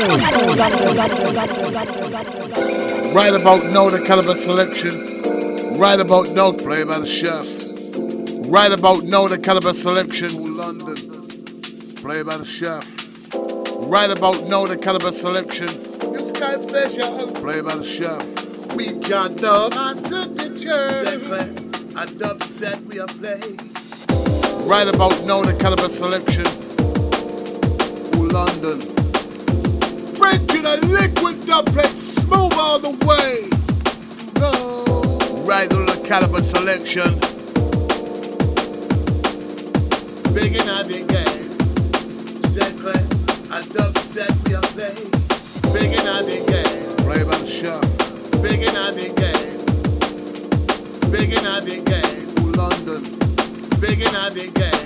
Right about now, the caliber selection. Right about now, play by the chef. Right about now, the caliber selection. London, play by the chef. Right about now, the caliber selection. It's kind of special, play by the chef. We got dub and signature. A dub set we are play. Right about now, the caliber selection. London. Breaking a liquid dubplate, smooth all the way. No. Right on the caliber selection. Big in the game. Gently, a dub set we are play. Big in the game. Play by the chef. Big in the game. Big in the game. London. Big in the game.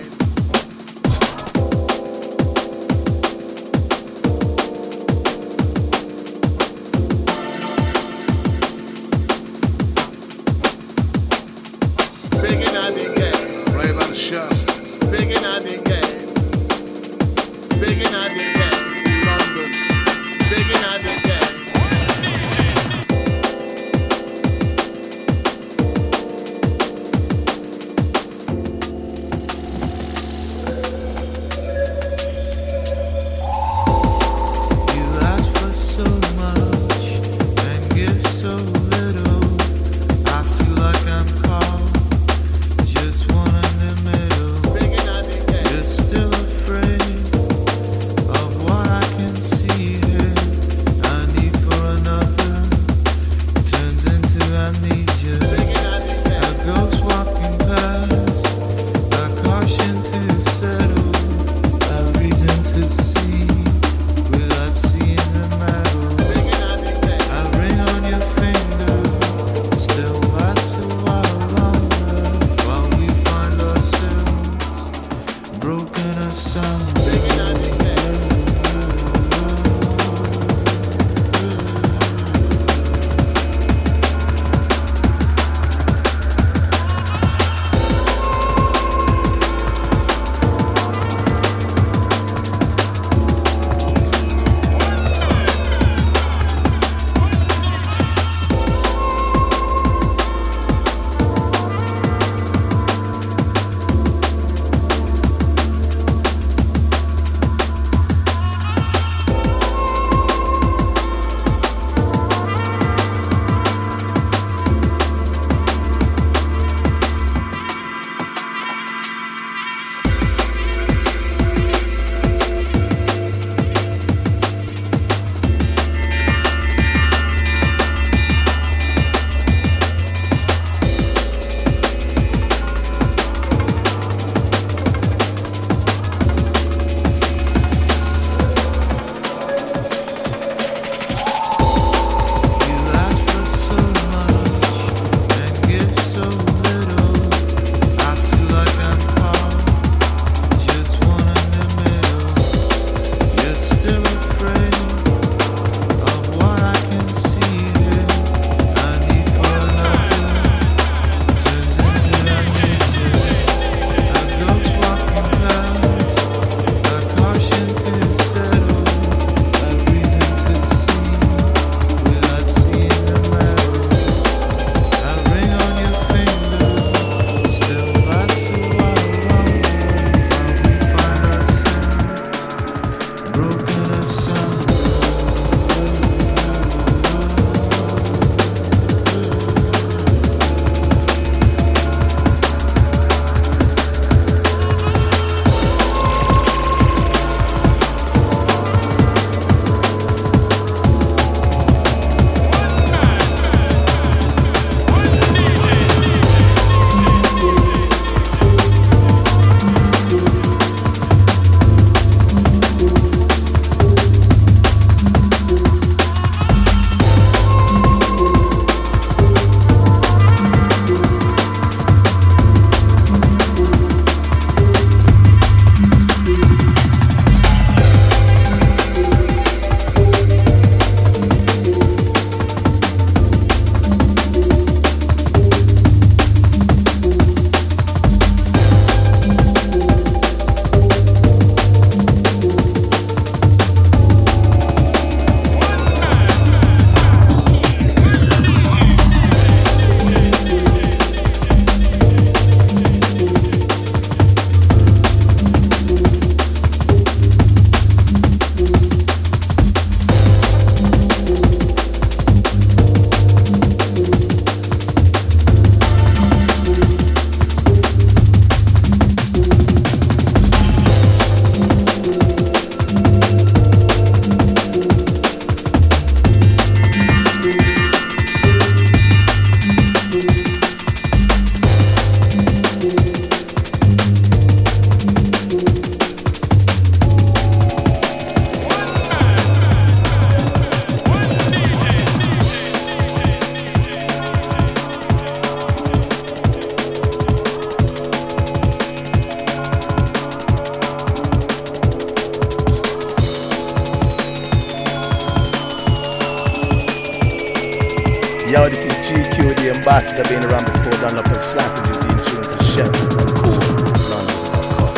the ambassador being around before Dunlop and Slasher is the tune to Chef and Cool London.com.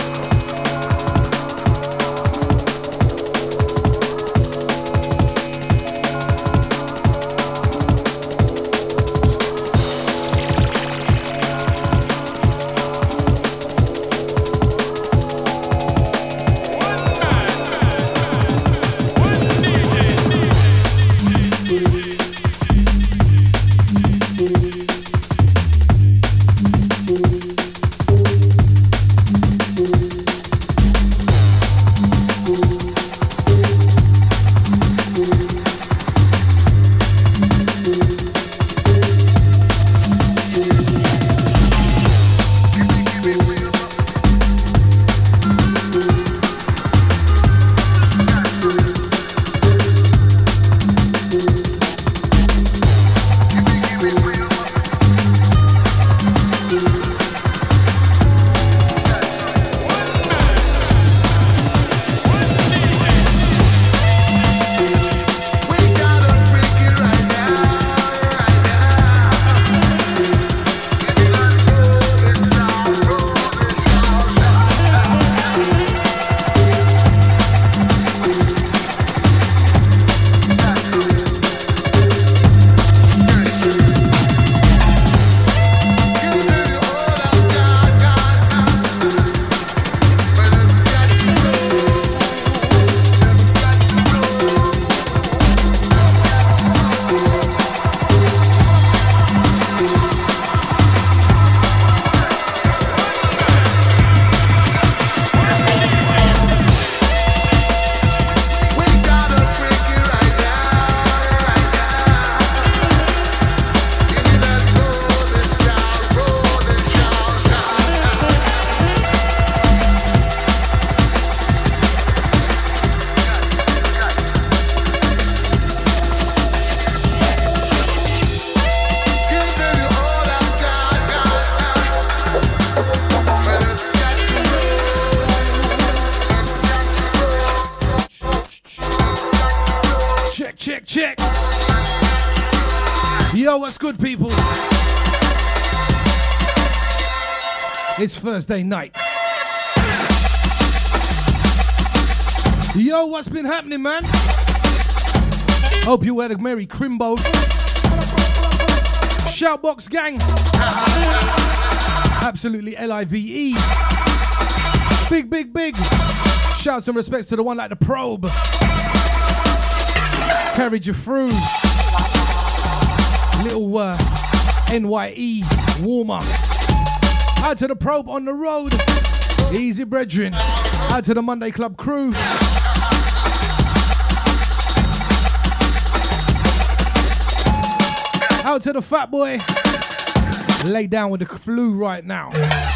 Check. Yo, what's good, people? It's Thursday night. Yo, what's been happening, man? Hope you had a merry Crimbo. Shoutbox gang. Absolutely LIVE. Big. Shouts and respects to the one like the Probe. Carried you through. Little NYE warmer. Out to the Probe on the road. Easy brethren. Out to the Monday Club crew. Out to the fat boy. Lay down with the flu right now.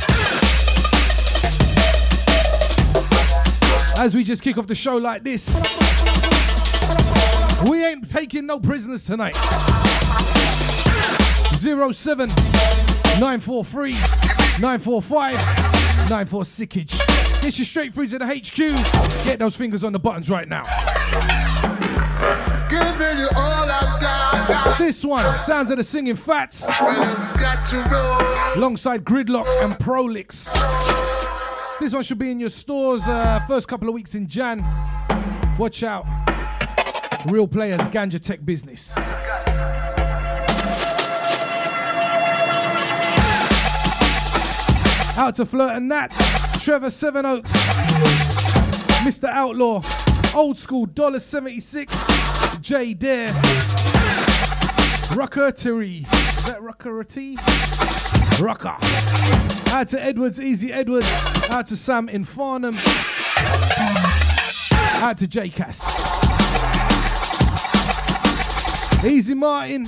As we just kick off the show like this, we ain't taking no prisoners tonight. 07 943 945 946. This is straight through to the HQ. Get those fingers on the buttons right now. Giving you all I've got. This one, sounds of the Singing Fats. Alongside Gridlock and Prolix. This one should be in your stores first couple of weeks in Jan. Watch out. Real Players, Ganja Tech Business. Out to Flirt and Nat, Trevor Sevenoaks, Mr. Outlaw, Old School $1.76, J Dare, Ruckertery. Is that Ruckerty? Rucker. Out to Edwards, Easy Edwards. Out to Sam in Farnham. Out to J-Cass. Easy Martin.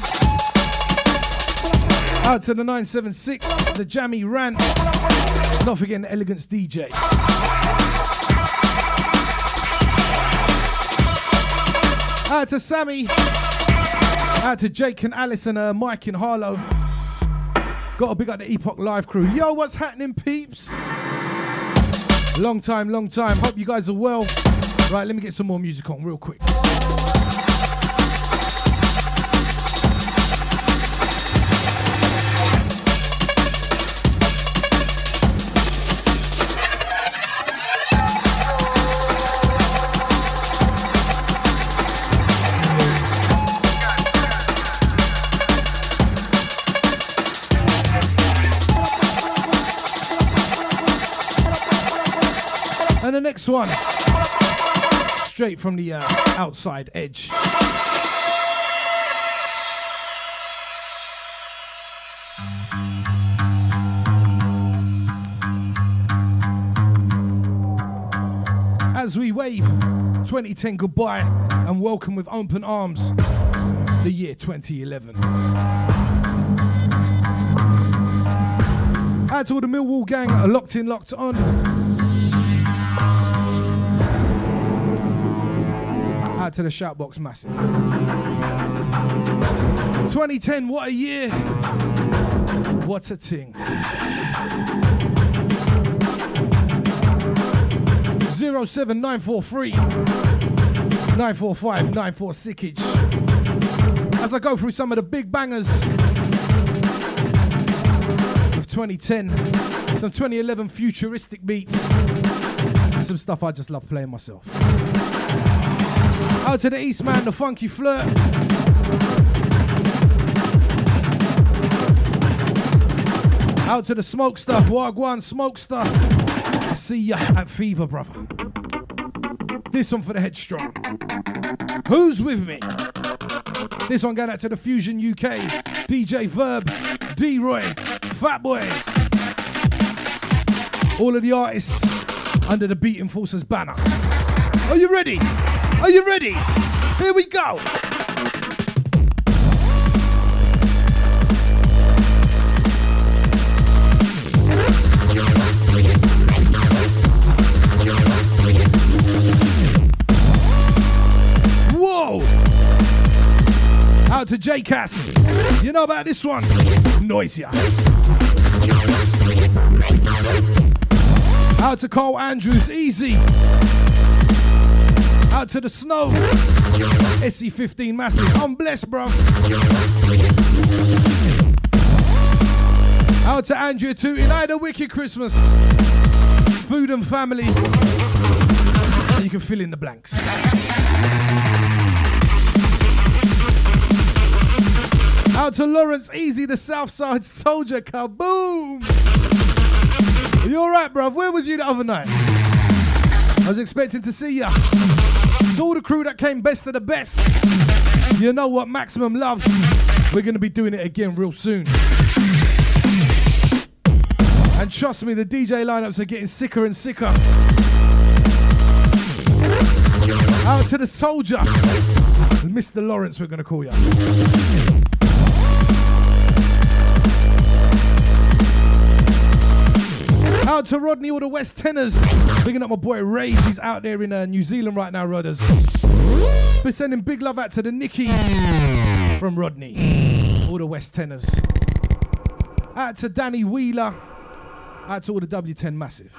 Out to the 976, the Jammy Rant. Not forgetting the Elegance DJ. Out to Sammy. Out to Jake and Alice and Mike in Harlow. Got to big up the Epoch Live crew. Yo, what's happening, peeps? Long time. Hope you guys are well. Right, let me get some more music on real quick. next one, straight from the outside edge. As we wave 2010 goodbye and welcome with open arms the year 2011. Out to all the Millwall gang, locked in, locked on. Out to the Shoutbox massive. 2010, what a year. What a ting. 07943 945 946. As I go through some of the big bangers of 2010, some 2011 futuristic beats, some stuff I just love playing myself. Out to the East Man, the Funky Flirt. Out to the Smokester, Wagwan Smokester. I see ya at Fever, brother. This one for the Headstrong. Who's with me? This one going out to the Fusion UK, DJ Verb, D-Roy, Fatboy. All of the artists under the Beating Forces banner. Are you ready? Are you ready? Here we go. Whoa! Out to J-Cass. You know about this one? Noisier. Out to Carl Andrews, Easy. Out to the Snow. SC15 massive. I'm blessed, bro. Out to Andrea Tootin. I had a wicked Christmas. Food and family. And you can fill in the blanks. Out to Lawrence Easy, the Southside Soldier. Kaboom! You alright, bruv? Where was you the other night? I was expecting to see ya. To all the crew that came best of the best. You know what? Maximum love. We're going to be doing it again real soon. And trust me, the DJ lineups are getting sicker and sicker. Out to the Soldier. Mr. Lawrence, we're going to call you. Out to Rodney, all the West Tenors. Picking up my boy Rage. He's out there in New Zealand right now, Rodders. We're sending big love out to the Nicky from Rodney. All the West Tenors. Out to Danny Wheeler. Out to all the W10 Massive.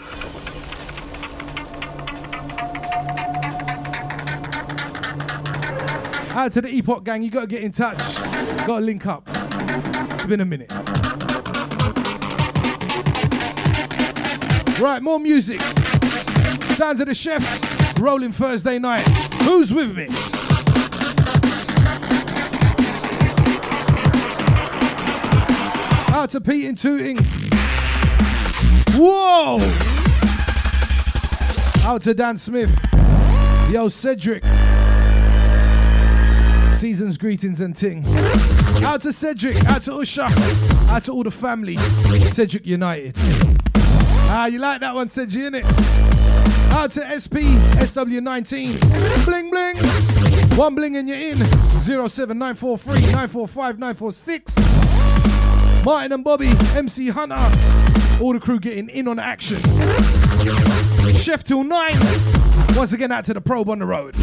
Out to the Epoch gang. You got to get in touch. Got to link up. It's been a minute. Right, more music. Sounds of the Chef, rolling Thursday night. Who's with me? Out to Pete and Tooting. Whoa! Out to Dan Smith. Yo, Cedric. Season's greetings and ting. Out to Cedric. Out to Usha. Out to all the family. Cedric United. Ah, you like that one, Cedric, innit? Out to SP, SW19. Bling, bling. One bling and you're in. 07943 945 946. Martin and Bobby, MC Hunter. All the crew getting in on action. Chef till 9. Once again, out to the probe on the road.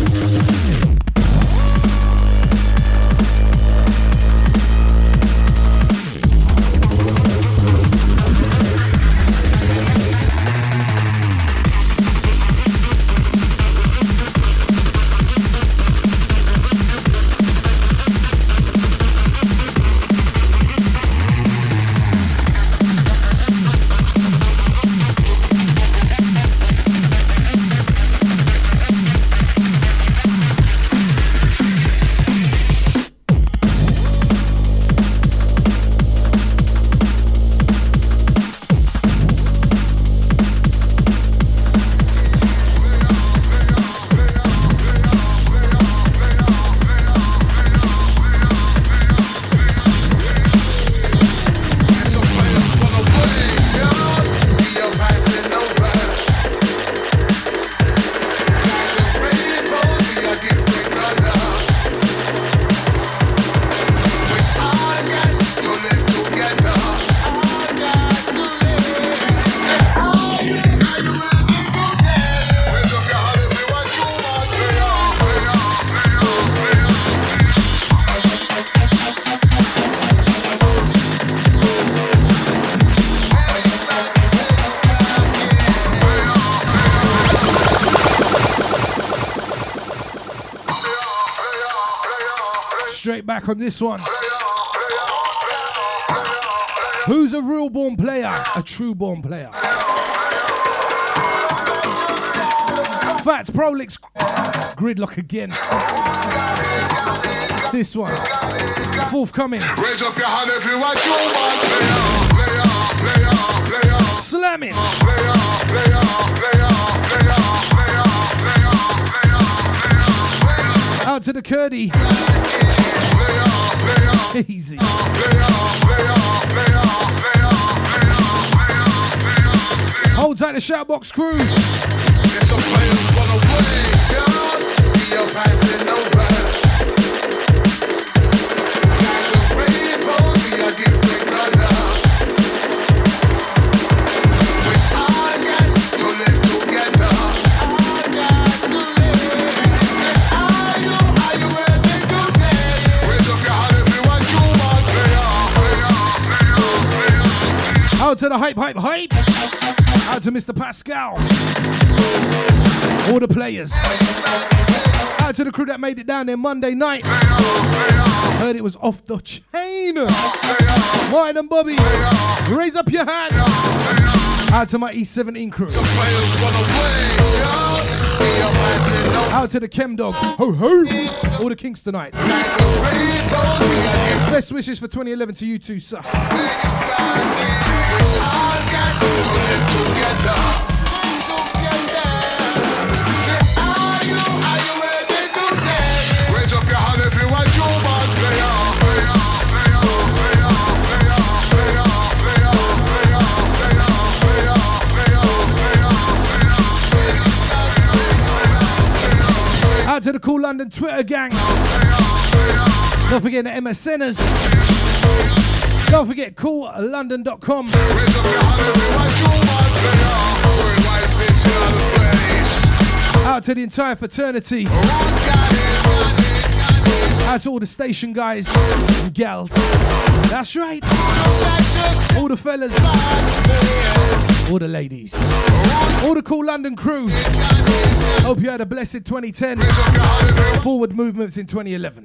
straight back on this one. Who's a real born player? A true born player. Fats Prolix Gridlock again. This one. Forthcoming. Raise up your hand if you want your one player. Slamming. Out to the Curdy. Easy. Hold tight the Shoutbox crew. Out to the hype. Out to Mr. Pascal. All the players. Out to the crew that made it down there Monday night. Heard it was off the chain. Mine and Bobby. Raise up your hand. Out to my E17 crew. Out to the Chem Dog. Ho ho. All the Kingstonites. Best wishes for 2011 to you too, sir. Out to the Cool London Twitter gang. Don't forget the MSNers. Don't forget coollondon.com. Out to the entire fraternity. Out to all the station guys and gals. That's right. All the fellas. All the ladies. All the Cool London crew. Hope you had a blessed 2010. Forward movements in 2011.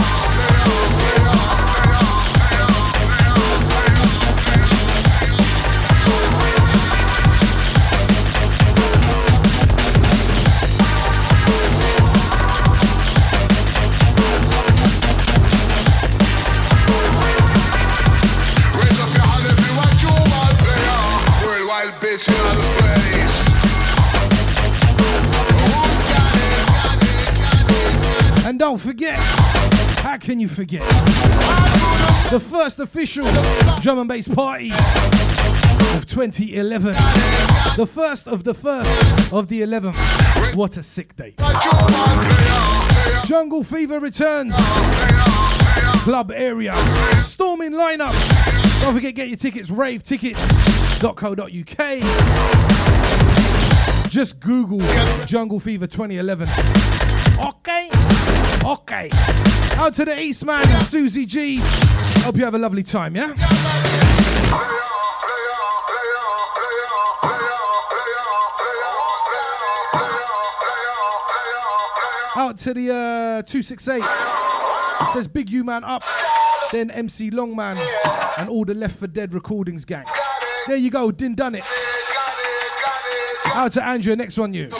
And don't forget, how can you forget? The first official drum and bass party of 2011. The first of the 11th. What a sick day. Jungle Fever returns. Club area. Storming lineup. Don't forget, get your tickets, ravetickets.co.uk. Just Google Jungle Fever 2011. Okay. Out to the Eastman, Susie G. Hope you have a lovely time, yeah? Out to the 268. It says Big U Man up. Then MC Longman and all the Left for Dead recordings gang. There you go, done it. Out to Andrea, next one you.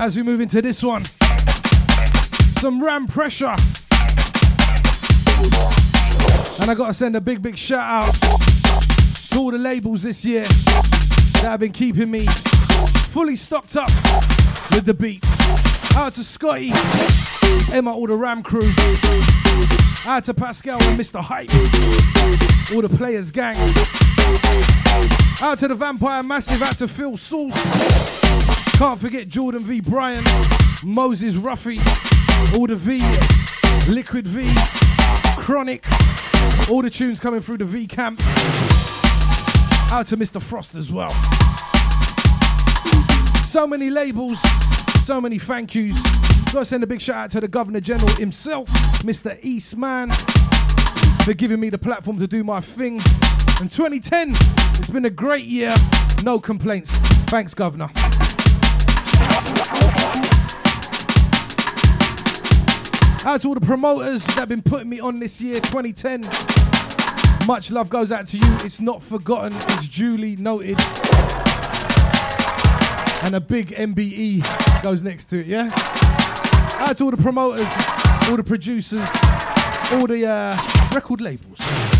As we move into this one, some Ram pressure. And I gotta send a big shout out to all the labels this year that have been keeping me fully stocked up with the beats. Out to Scotty, Emma, all the Ram crew. Out to Pascal and Mr. Hype, all the Players gang. Out to the Vampire Massive, out to Phil Sauce. Can't forget Jordan V. Bryan, Moses Ruffy, all the V, Liquid V, Chronic, all the tunes coming through the V camp. Out to Mr. Frost as well. So many labels, so many thank yous. Gotta send a big shout out to the Governor General himself, Mr. Eastman, for giving me the platform to do my thing. In 2010, it's been a great year, no complaints. Thanks, Governor. Out to all the promoters that have been putting me on this year, 2010. Much love goes out to you. It's not forgotten, it's duly noted. And a big MBE goes next to it, yeah? Out to all the promoters, all the producers, all the record labels.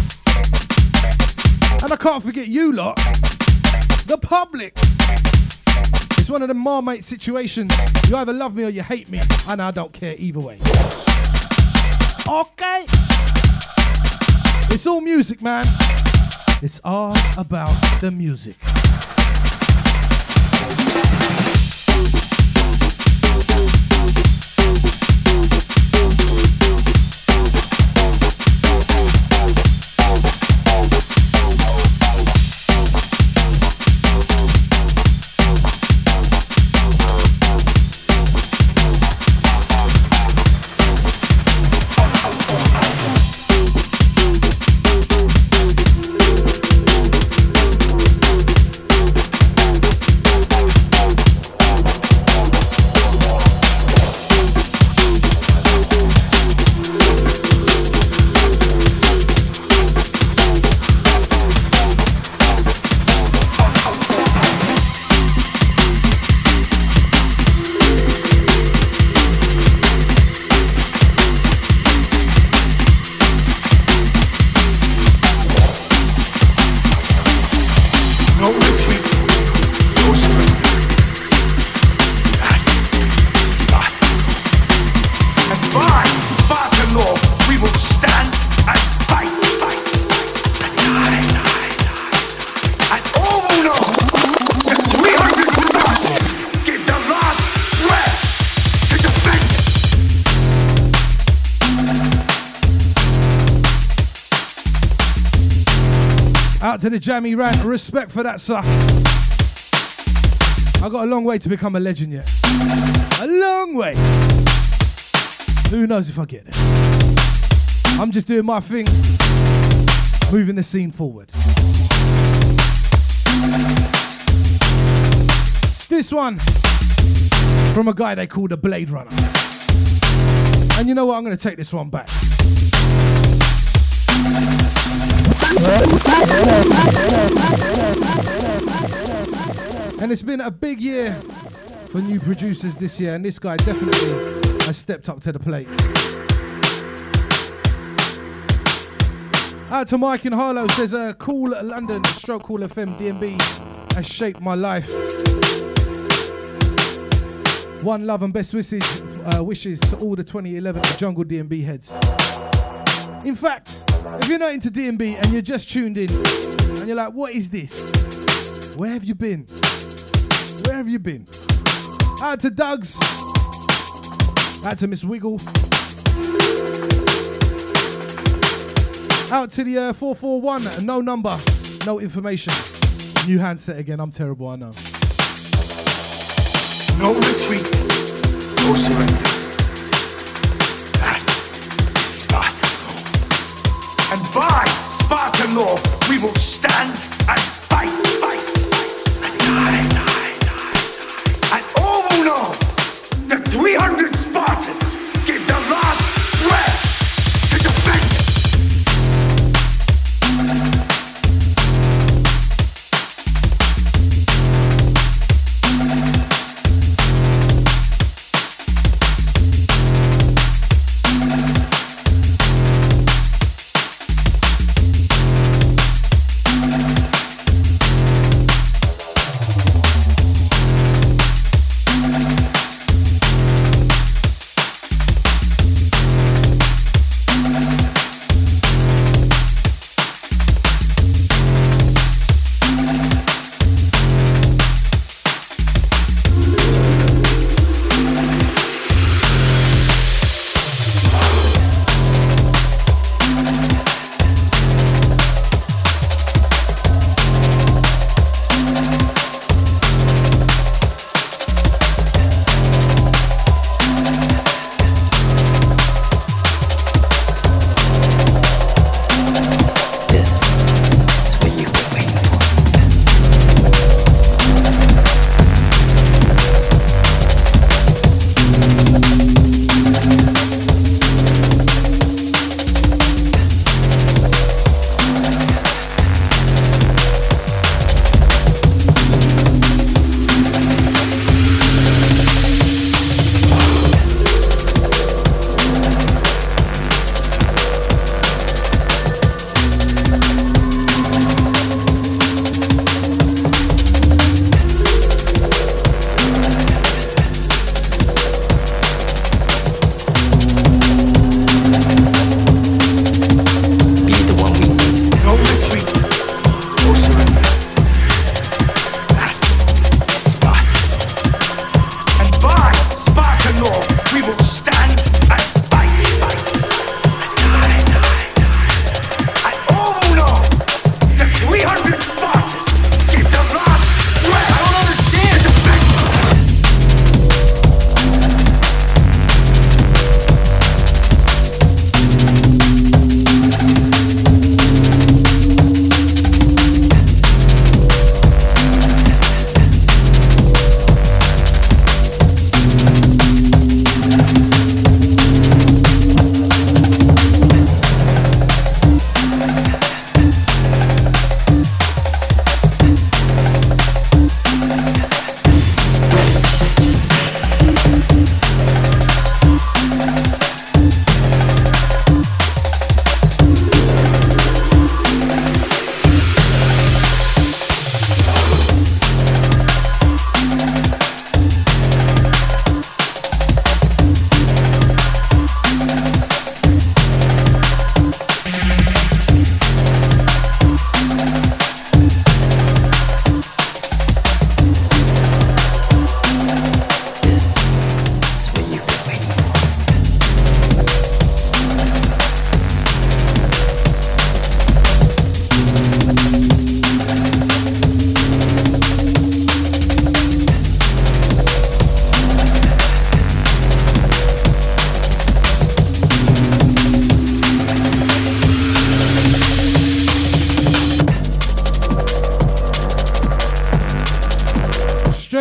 And I can't forget you lot, the public. It's one of the Marmite situations. You either love me or you hate me, and I don't care either way. Okay. It's all music, man. It's all about the music. To the Jammy Rant, respect for that, sir. I got a long way to become a legend yet. A long way. Who knows if I get there. I'm just doing my thing, moving the scene forward. This one from a guy they call the Blade Runner. And you know what? I'm going to take this one back. And it's been a big year for new producers this year, and this guy definitely has stepped up to the plate. Out to Mike in Harlow, says a Cool London stroke Cool FM DMB has shaped my life. One love and best wishes to all the 2011 Jungle DMB heads. In fact, if you're not into DMB and you're just tuned in and you're like, what is this? Where have you been? Where have you been? Out to Doug's. Out to Miss Wiggle. Out to the 441, no number, no information. New handset again, I'm terrible, I know. No retreat, no surrender. That is Spartan law. And by Spartan law, we will stand and fight. And die. And all will know that 300 Spartans gave their last breath to defend it.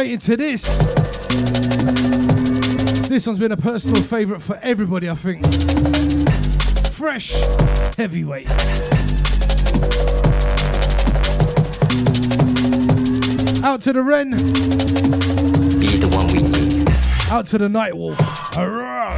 straight into this. This one's been a personal favourite for everybody, I think. Fresh Heavyweight. Out to the Wren. Be the one we need. Out to the Nightwolf. Alright.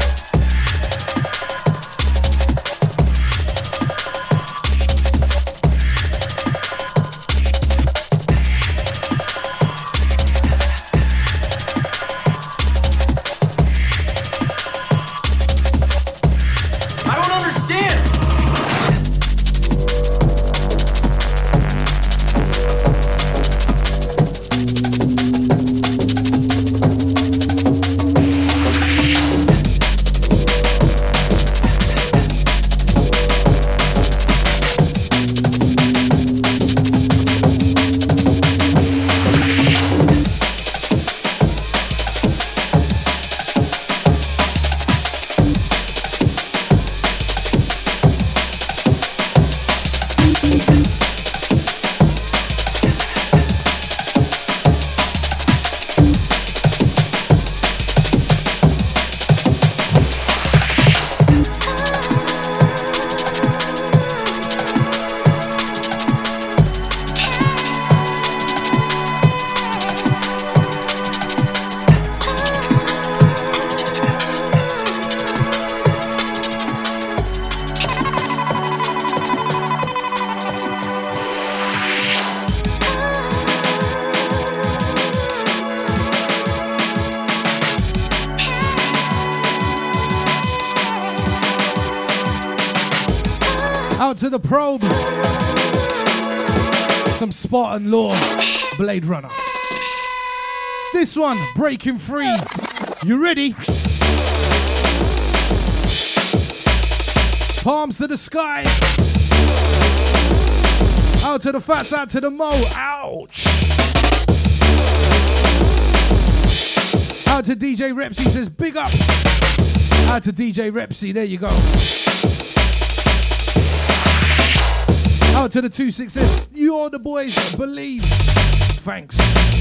To the Probe, some Spartan Law, Blade Runner. This one, Breaking Free. You ready? Palms to the sky. Out to the Fats, out to the Mo. Ouch. Out to DJ Repsy, says big up. Out to DJ Repsy, there you go. Out to the 266, you're the boys, believe. Thanks.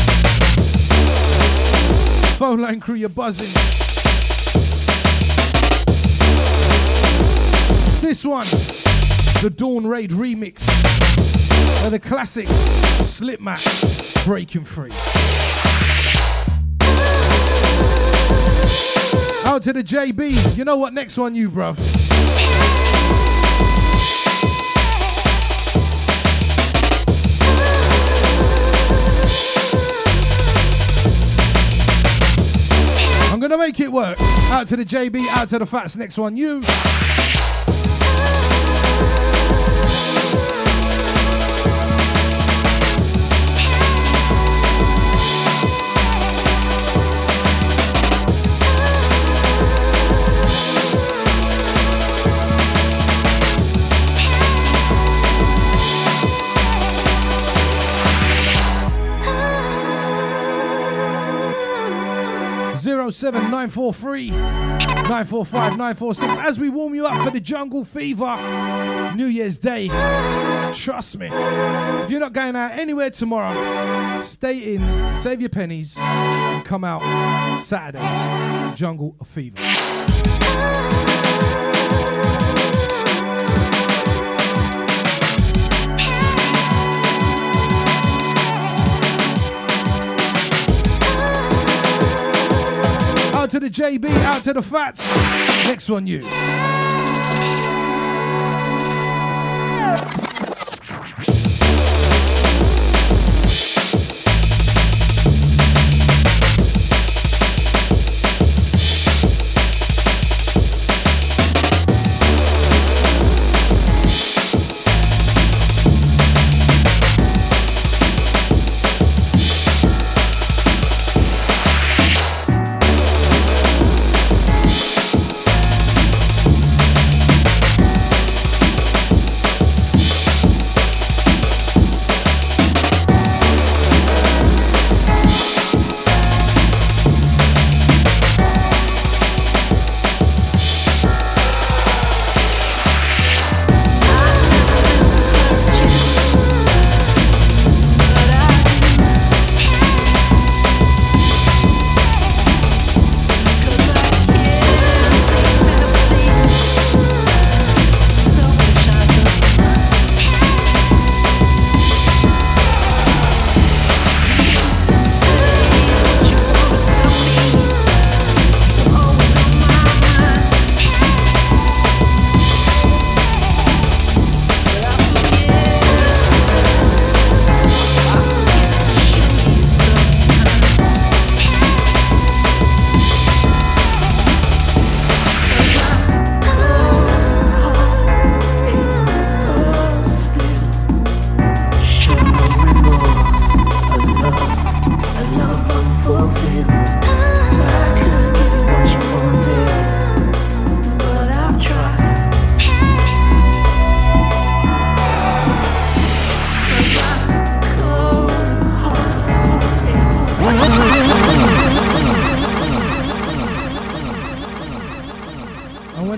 Phone line crew, you're buzzing. This one, the Dawn Raid remix of the classic Slipmat, Breaking Free. Out to the JB, you know what, next one you, bruv. I'm gonna make it work. Out to the JB, out to the Fats. Next one, you. Zero 07943 945 946 as we warm you up for the Jungle Fever New Year's Day. Trust me, if you're not going out anywhere tomorrow, stay in, save your pennies, and come out Saturday. Jungle Fever. Out to the JB, out to the Fats. Next one, you.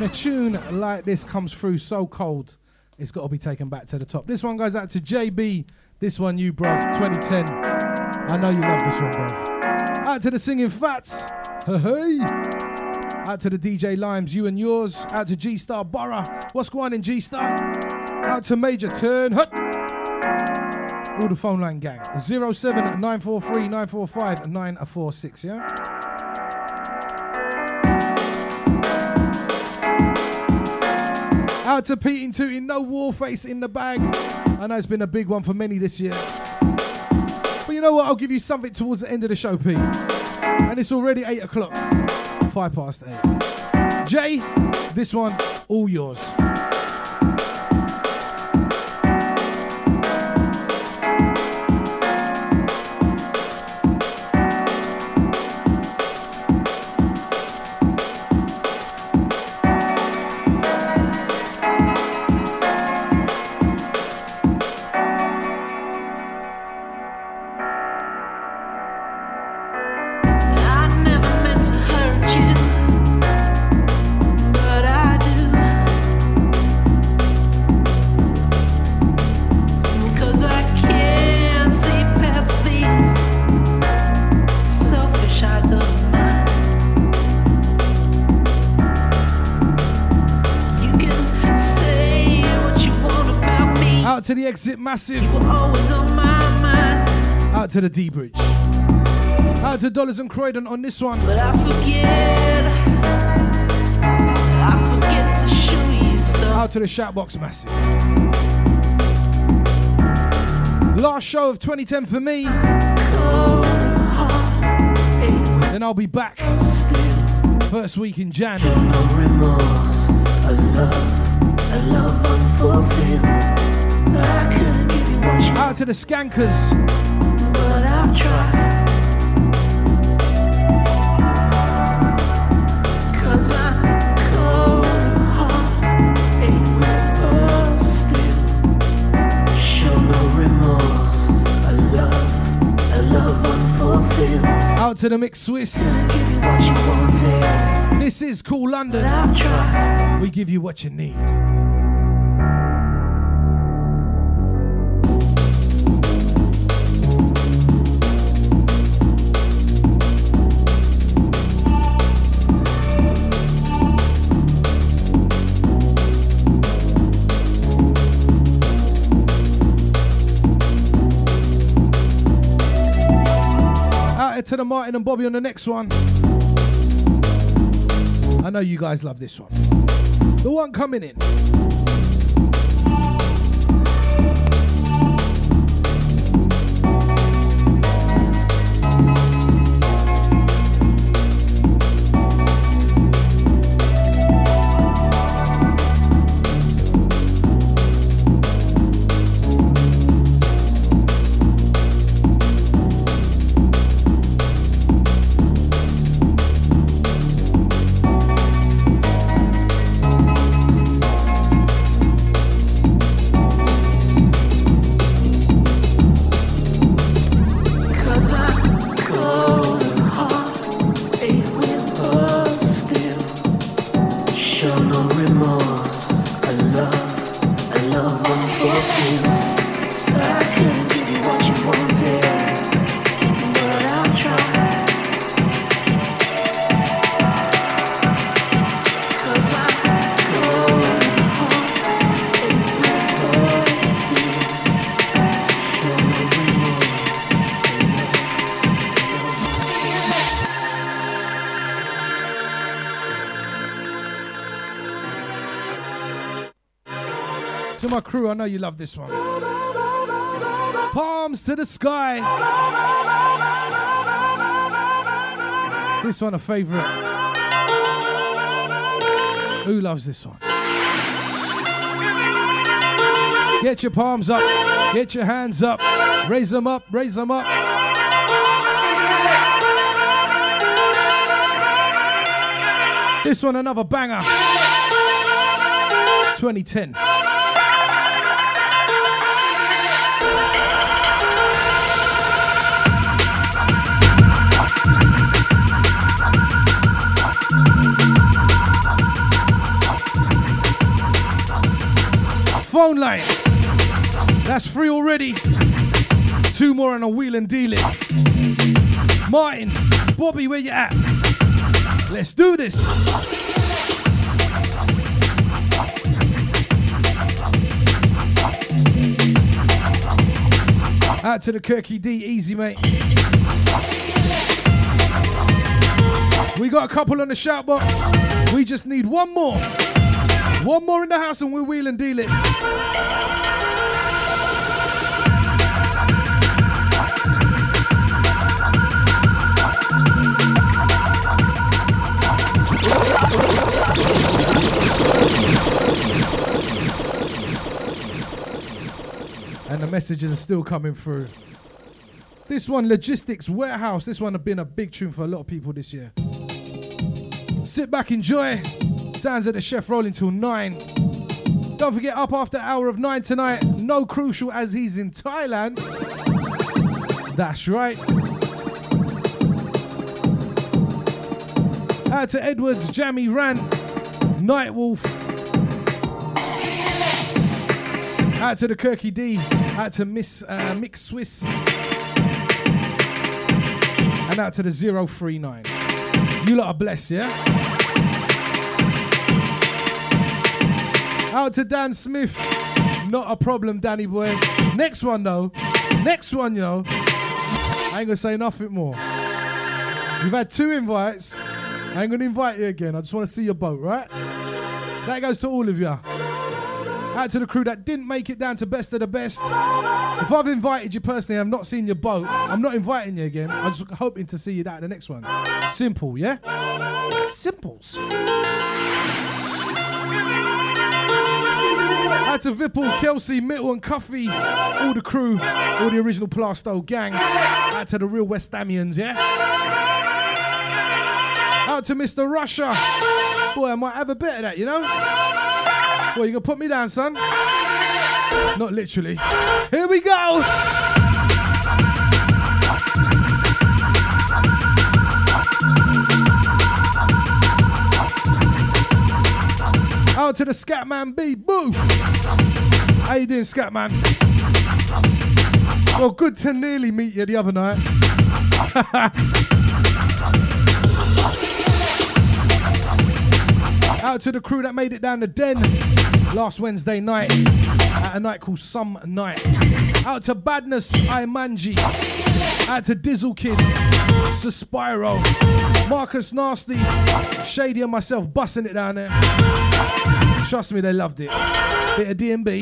a tune like this comes through so cold, it's got to be taken back to the top. This one goes out to JB. This one, you, bruv, 2010. I know you love this one, bruv. Out to the Singing Fats. Hey. Out to the DJ Limes, you and yours. Out to G-Star Borough. What's going on in G-Star? Out to Major Turn. Hut. All the phone line gang. 07943 945 946, yeah? Out to Pete and Tootie, no Warface in the bag. I know it's been a big one for many this year. But you know what? I'll give you something towards the end of the show, Pete. And it's already 8 o'clock. 8 Jay, this one, all yours. To the Exit Massive. Always on my mind. Out to the D Bridge. Out to Dollars and Croydon on this one. But I forget to show you so. Out to the Shoutbox Massive. Last show of 2010 for me. Then I'll be back. First week in Jan. No remorse, a love unfulfilled. Out to the Skankers. But I'll try. 'Cause I'm cold heart, ain't with still. Show no remorse. A love unfulfilled. Out to the Mixed Swiss. Give you what you wanted. This is Cool London. But I'll try. We give you what you need. To the Martin and Bobby on the next one. I know you guys love this one. The one coming in. To my crew, I know you love this one. Palms to the sky. This one a favorite. Who loves this one? Get your palms up. Get your hands up. Raise them up. Raise them up. This one another banger. 2010. phone line. That's 3 already. 2 more on a wheel and deal it. Martin, Bobby, where you at? Let's do this. Out to the Kirky D, easy mate. We got a couple on the shout box. We just need one more. One more in the house and we'll wheel and deal it. And the messages are still coming through. This one, Logistics Warehouse. This one has been a big tune for a lot of people this year. Sit back, enjoy. Sounds of the chef rolling till 9. Don't forget, up after hour of 9 tonight. No Crucial as he's in Thailand. That's right. Out to Edwards, Jammy Rant, Nightwolf. Out to the Kirky D. Out to Miss Mick Swiss. And out to the 039. You lot are blessed, yeah? Out to Dan Smith. Not a problem, Danny boy. Next one, though. Next one, yo. I ain't gonna say nothing more. You've had 2 invites. I ain't gonna invite you again. I just want to see your boat, right? That goes to all of you. Out to the crew that didn't make it down to best of the best. If I've invited you personally and I've not seen your boat, I'm not inviting you again. I'm just hoping to see you at the next one. Simple, yeah? Simples. Out to Vipple, Kelsey, Mittle and Cuffy, all the crew, all the original Plasto gang. Out to the real West Hamians, yeah? Out to Mr. Russia. Boy, I might have a bit of that, you know? Boy, you gonna put me down, son? Not literally. Here we go! Out to the Scatman B, boo! How you doing, Scatman? Well, good to nearly meet you the other night. Out to the crew that made it down the Den last Wednesday night at a night called Some Night. Out to Badness, Imanji. Out to Dizzle Kid, Suspiro, Marcus Nasty, Shady and myself bussing it down there. Trust me, they loved it. Bit of D&B.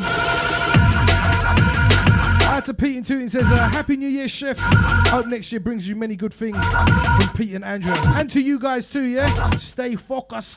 Out to Pete and Tootin says, Happy New Year, chef. Hope next year brings you many good things from Pete and Andrew. And to you guys too, yeah? Stay focused.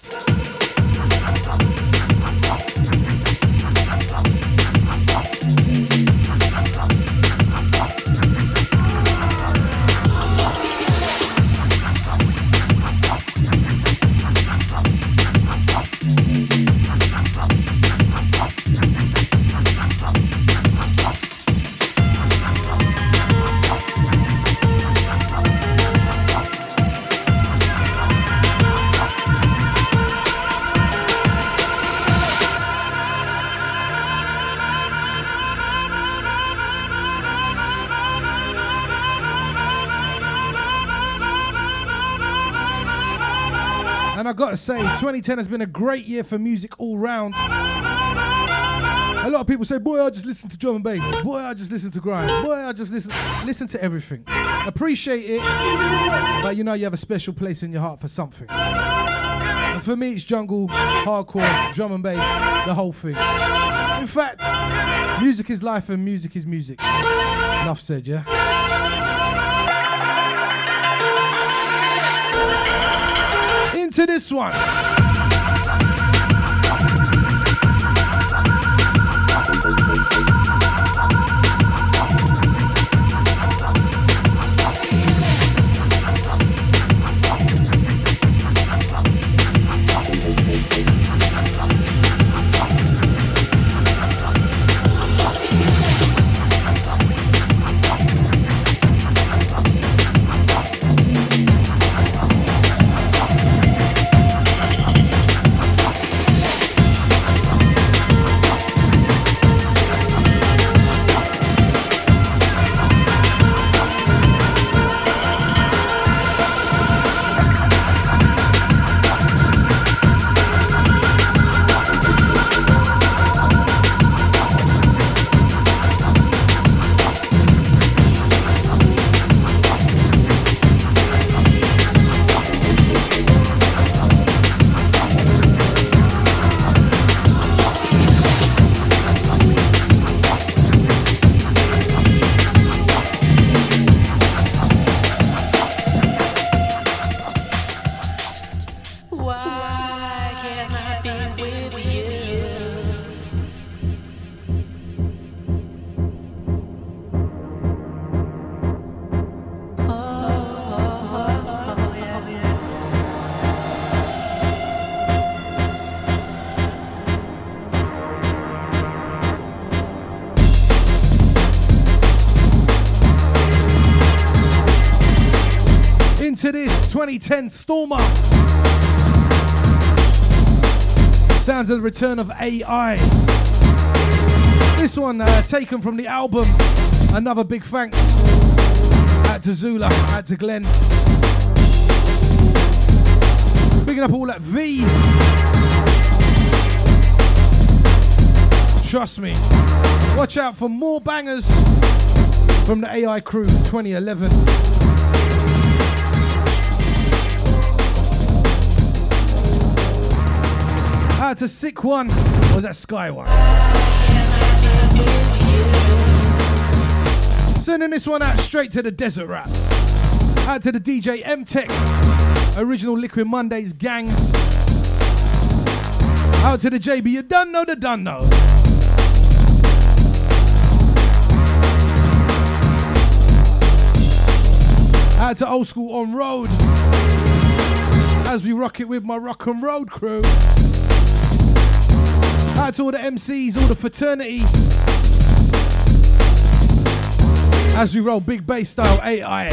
And I gotta say, 2010 has been a great year for music all round. A lot of people say, boy, I just listen to drum and bass. Boy, I just listen to grime. Boy, I just listen to everything. Appreciate it, but you know you have a special place in your heart for something. And for me, it's jungle, hardcore, drum and bass, the whole thing. In fact, music is life and music is music. Enough said, yeah? Into this one. 2010 Stormer. Sounds of the return of AI. This one taken from the album. Another big thanks out to Zula, out to Glenn. Bigging up all that V. Trust me. Watch out for more bangers from the AI crew 2011. Out to Sick One. Or was that Sky One? Sending this one out straight to the Desert Rap. Out to the DJ M-Tech. Original Liquid Mondays gang. Out to the JB. You done know the done know. Out to Old School on Road. As we rock it with my Rock and Road crew. Out to all the MCs, all the fraternity. As we roll big bass style AI.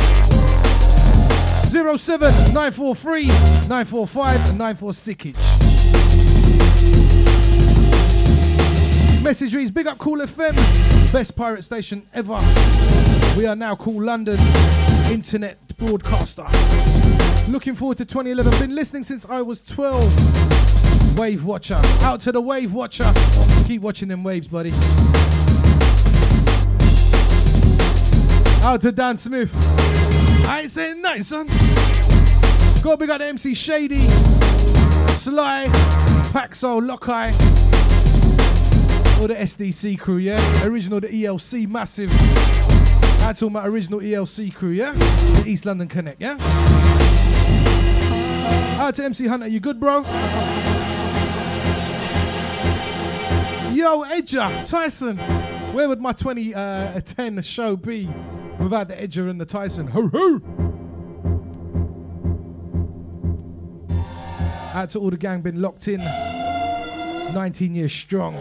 07 943 945 and 946. Message reads, big up Cool FM, best pirate station ever. We are now Cool London, internet broadcaster. Looking forward to 2011. Been listening since I was 12. Wave Watcher. Out to the Wave Watcher. Keep watching them waves, buddy. Out to Dan Smith. I ain't saying nothing, son. Got big up the MC Shady, Sly, Paxo, Lockeye. All the SDC crew, yeah? Original, the ELC, massive. I talking about original ELC crew, yeah? The East London Connect, yeah? Out to MC Hunter, you good, bro? Yo, Edger, Tyson. Where would my 2010 show be without the Edger and the Tyson? Ho ho! Out to all the gang, been locked in. 19 years strong.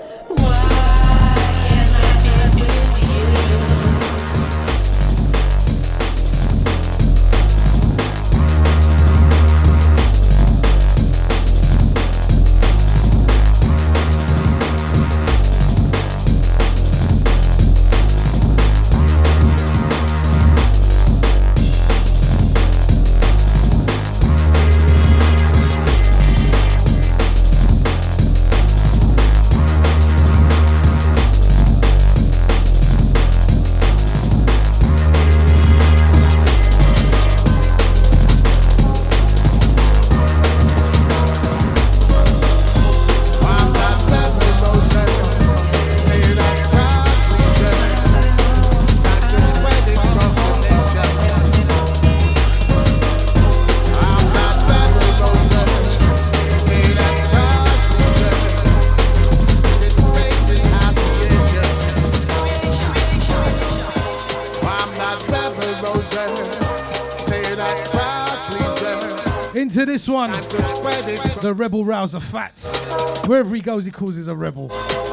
Into this one, the Rebel Rouser Fats. Wherever he goes, he calls us a rebel.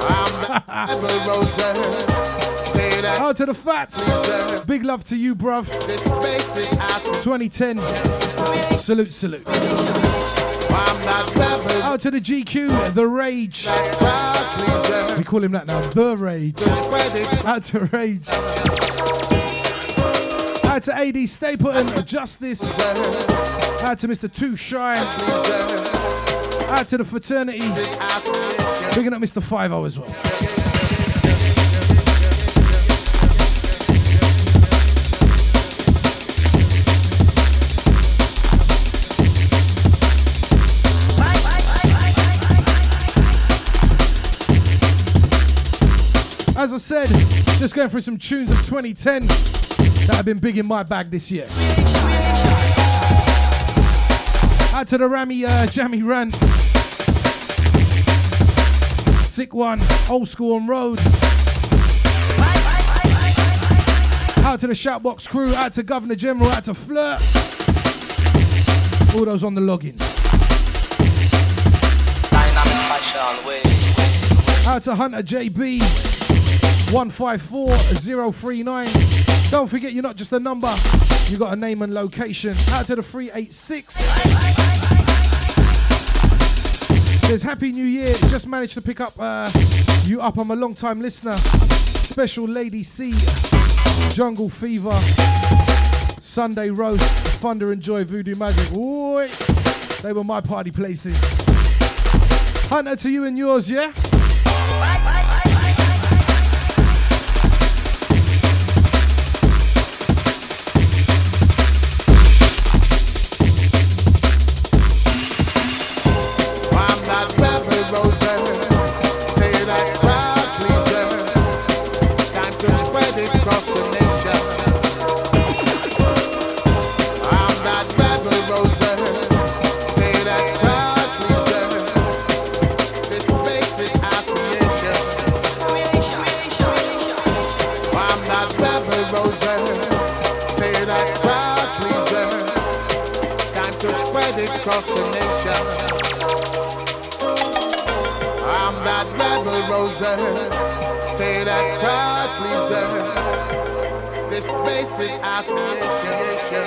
Out to the Fats. Big love to you, bruv. 2010. Salute, salute. Out to the GQ, the Rage. We call him that now, the Rage. Out to Rage. Out to AD Stapleton, Justice. Out to Mr. Too Shy. Out to the fraternity. Bigging up Mr. 5-0 as well. As I said, just going through some tunes of 2010 that have been big in my bag this year. Out to the Rami Jammy Rant. Sick One, Old School on Road. Out to the Shoutbox crew, out to Governor General, out to Flirt. All those on the login. Out to Hunter JB. 154039. Don't forget, you're not just a number, you got a name and location. Out to the 386. Says Happy New Year. Just managed to pick up you up. I'm a long time listener. Special Lady C, Jungle Fever, Sunday Roast, Thunder and Joy, Voodoo Magic. Oi, they were my party places. Hunter, to you and yours, yeah? Across the nation, I'm that rebel Rosa. Say that crowd pleaser. This basic affiliation.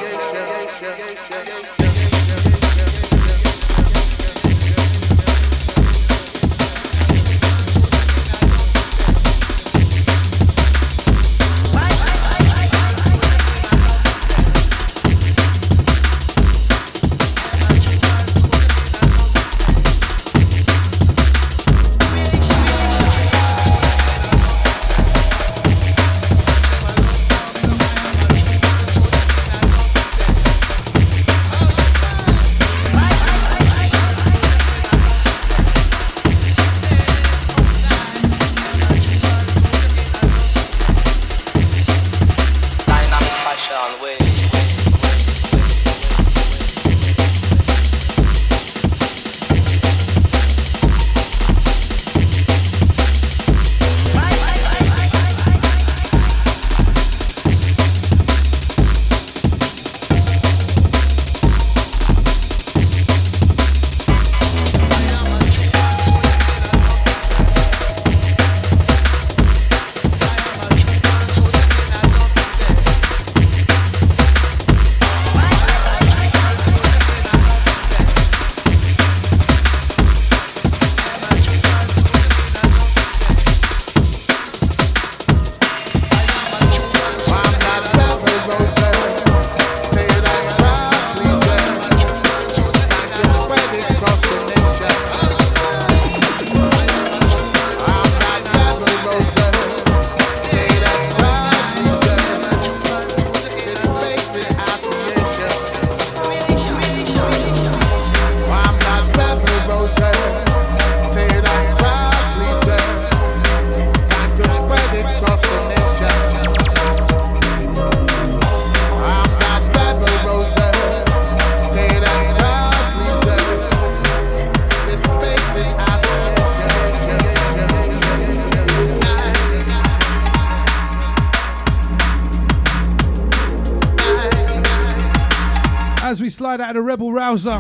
Slide out of the Rebel Rouser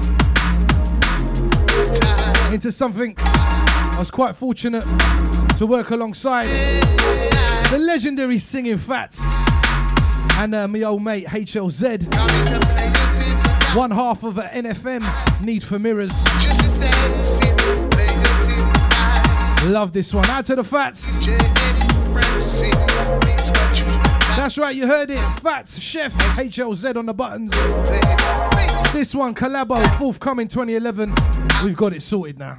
into something I was quite fortunate to work alongside the legendary Singing Fats and my old mate HLZ, one half of NFM, Need for Mirrors. Love this one. Out to the Fats. That's right, you heard it. Fats, Chef, HLZ on the buttons. This one, Collabo, forthcoming 2011. We've got it sorted now.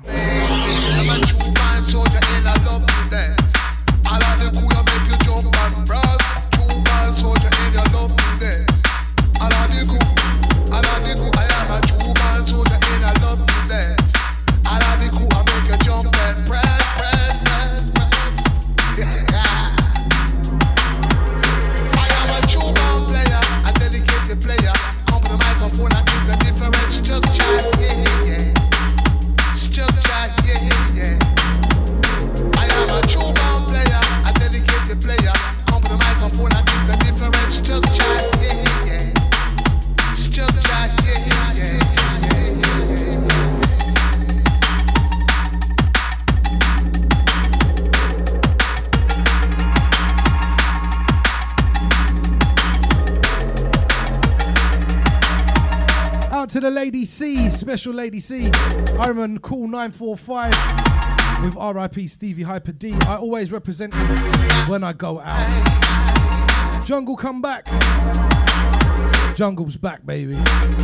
to the Lady C, special Lady C. I'm on call 945 with RIP Stevie Hyper D. I always represent him when I go out. Jungle, come back. Jungle's back, baby.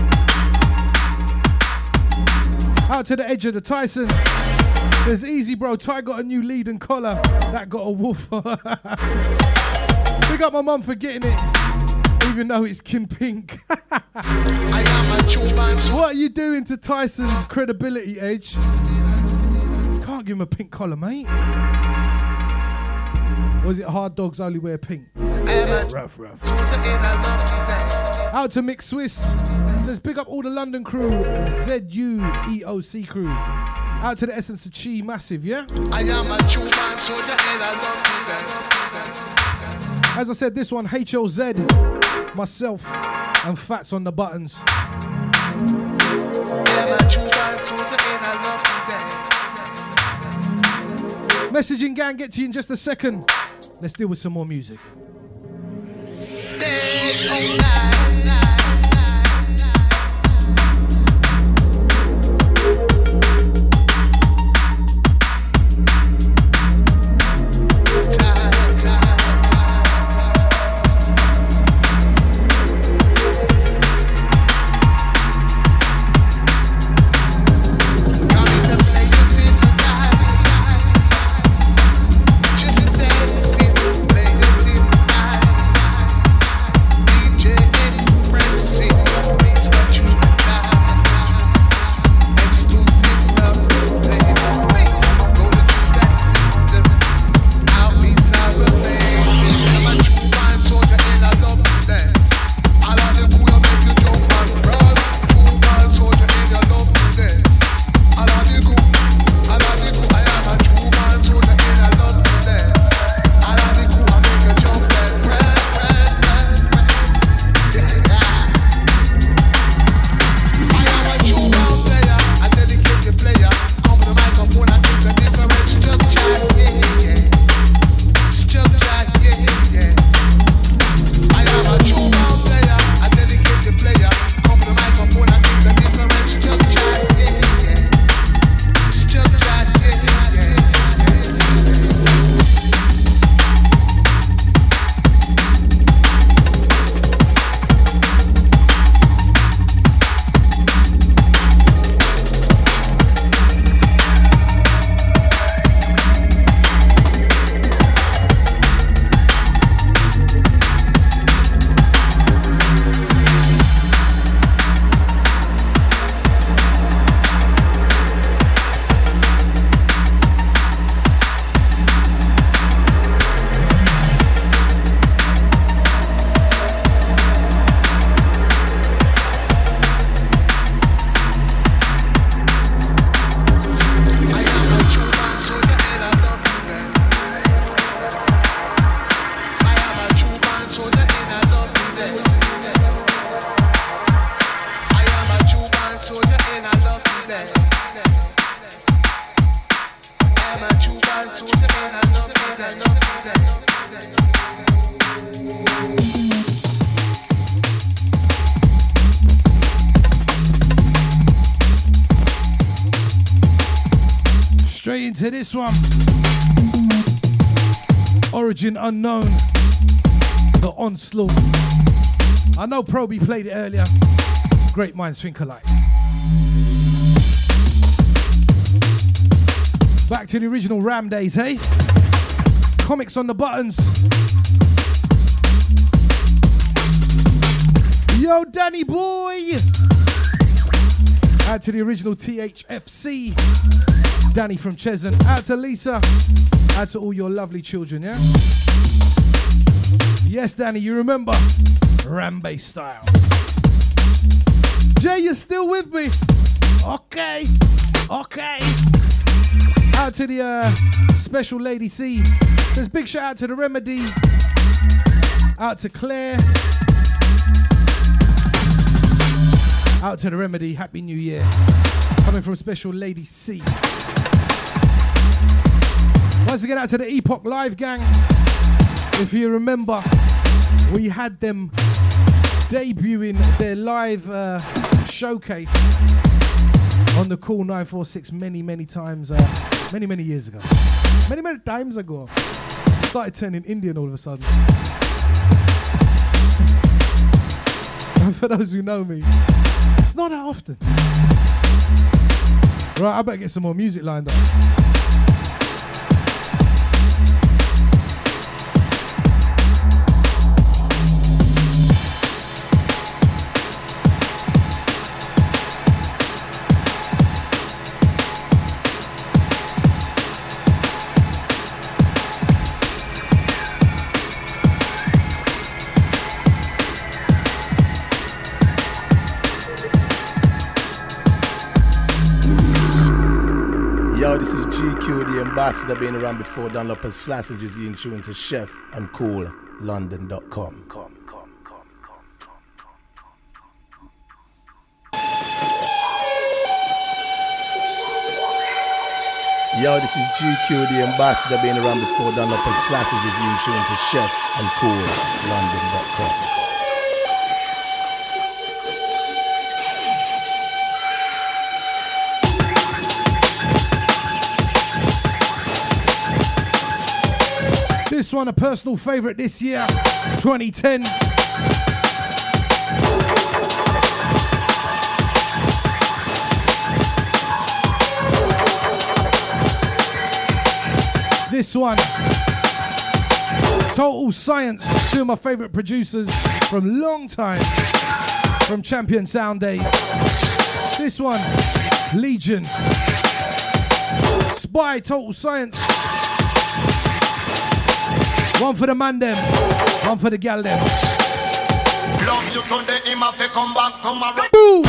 Out to the edge of the Tyson. There's easy, bro. Ty got a new lead and collar. That got a woof. Big up my mum for getting it, even though it's Kim Pink. What are you doing to Tyson's credibility, Edge? Can't give him a pink collar, mate. Or is it hard dogs only wear pink? Rough. Out to Mick Swiss. Says big up all the London crew. ZUEOC crew. Out to the Essence of Chi, massive, yeah? I am a true man, soldier, and I love you. As I said, this one, HOZ, myself, and Fats on the buttons. I am a true man, soldier, and I love you. Messaging gang, get to you in just a second. Let's deal with some more music. Straight into this one. Origin unknown. The Onslaught. I know Proby played it earlier. Great minds think alike. Back to the original Ram days, hey? Comics on the buttons. Yo, Danny boy! Out to the original THFC. Danny from Cheshunt. Out to Lisa. Out to all your lovely children, yeah? Yes, Danny, you remember? Rambe style. Jay, you're still with me? Okay. Out to the special Lady C. There's big shout out to the Remedy. Out to Claire. Out to the Remedy. Happy New Year. Coming from special Lady C. Once again, out to the Epoch Live gang. If you remember, we had them debuting their live showcase on the Cool 946 many times, many years ago. Many times ago. Started turning Indian all of a sudden. And for those who know me, it's not that often. Right, I better get some more music lined up. This is GQ, the ambassador, been around before. Dunlop and Slassages, the insurance to Chef on CoolLondon.com. Yo, this is GQ, the ambassador, been around before. Dunlop and Slassages, the insurance to Chef on CoolLondon.com. This one, a personal favourite this year, 2010. This one, Total Science, two of my favourite producers from long time, from Champion Sound days. This one, Legion, Spy, Total Science. One for the man them, one for the gal them. Love you today, him have to come back tomorrow. Boom!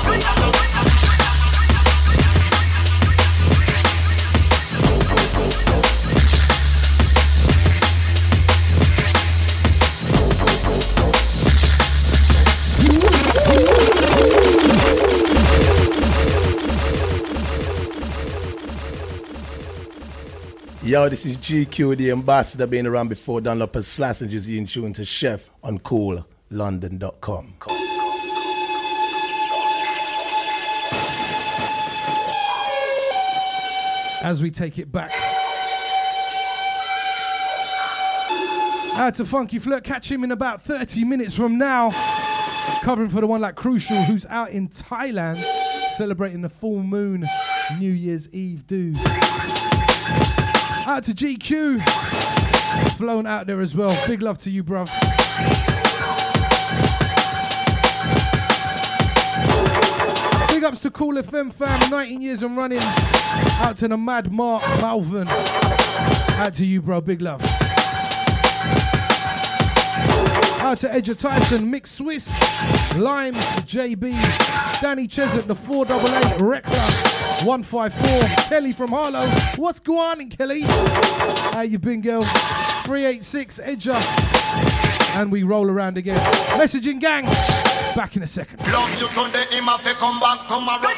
Yo, this is GQ, the ambassador, been around before. Dunlop and Slassages, the insurance to Chef on CoolLondon.com. As we take it back. Out to Funky Flirt, catch him in about 30 minutes from now. Covering for the one like Crucial, who's out in Thailand, celebrating the full moon New Year's Eve do. Out to GQ, flown out there as well. Big love to you, bruv. Big ups to Cool FM fam, 19 years and running. Out to the Mad Mark Malvern. Out to you, bro. Big love. Out to Edger Tyson, Mick Swiss, Limes, JB, Danny Chesett, the 488, Rector. 154, Kelly from Harlow. What's going on, Kelly? How you been, girl? 386, Edger. And we roll around again. Messaging gang, back in a second. Love you today, him have to come back tomorrow.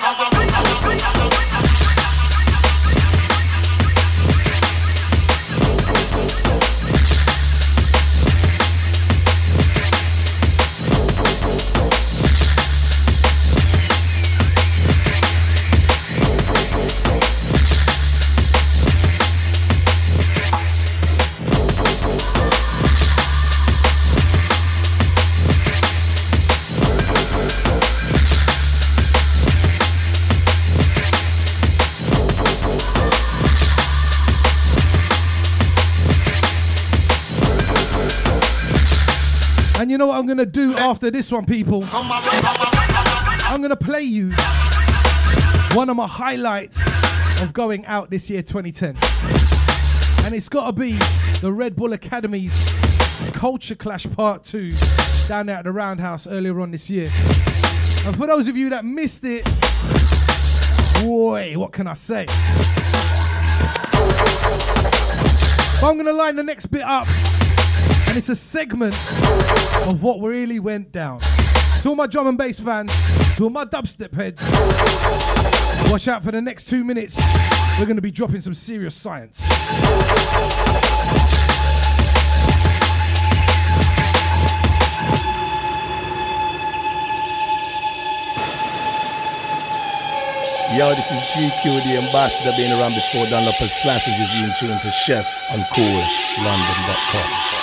And you know what I'm going to do after this one, people? I'm going to play you one of my highlights of going out this year, 2010. And it's got to be the Red Bull Academy's Culture Clash Part 2 down there at the Roundhouse earlier on this year. And for those of you that missed it, boy, what can I say? But I'm going to line the next bit up. And it's a segment of what really went down. To all my drum and bass fans, to all my dubstep heads, watch out for the next 2 minutes. We're going to be dropping some serious science. Yo, this is GQ, the ambassador, being around before Dunlop and Slassages. You in tune to Chef on CoolLondon.com.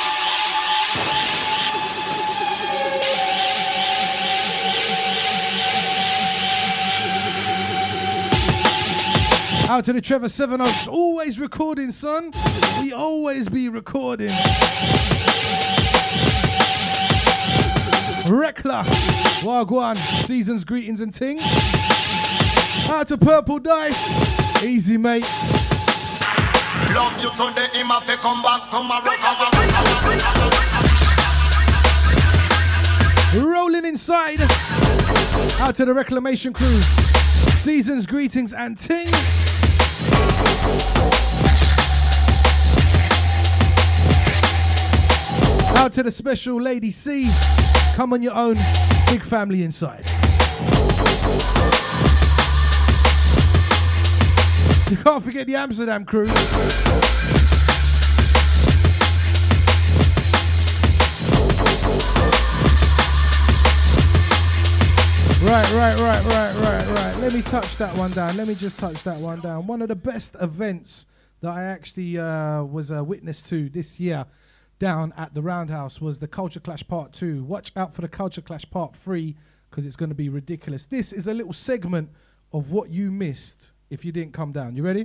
Out to the Trevor Seven Oaks, always recording, son. We always be recording. Rekla, Wagwan, season's greetings and ting. Out to Purple Dice, easy mate. Love you today, him have to come back tomorrow. Rolling inside. Out to the Reclamation crew, season's greetings and ting. Out to the special Lady C. Come on your own, big family inside. You can't forget the Amsterdam crew. Right. Let me touch that one down. Let me just touch that one down. One of the best events that I actually was a witness to this year down at the Roundhouse was the Culture Clash Part 2. Watch out for the Culture Clash Part 3 because it's going to be ridiculous. This is a little segment of what you missed if you didn't come down. You ready?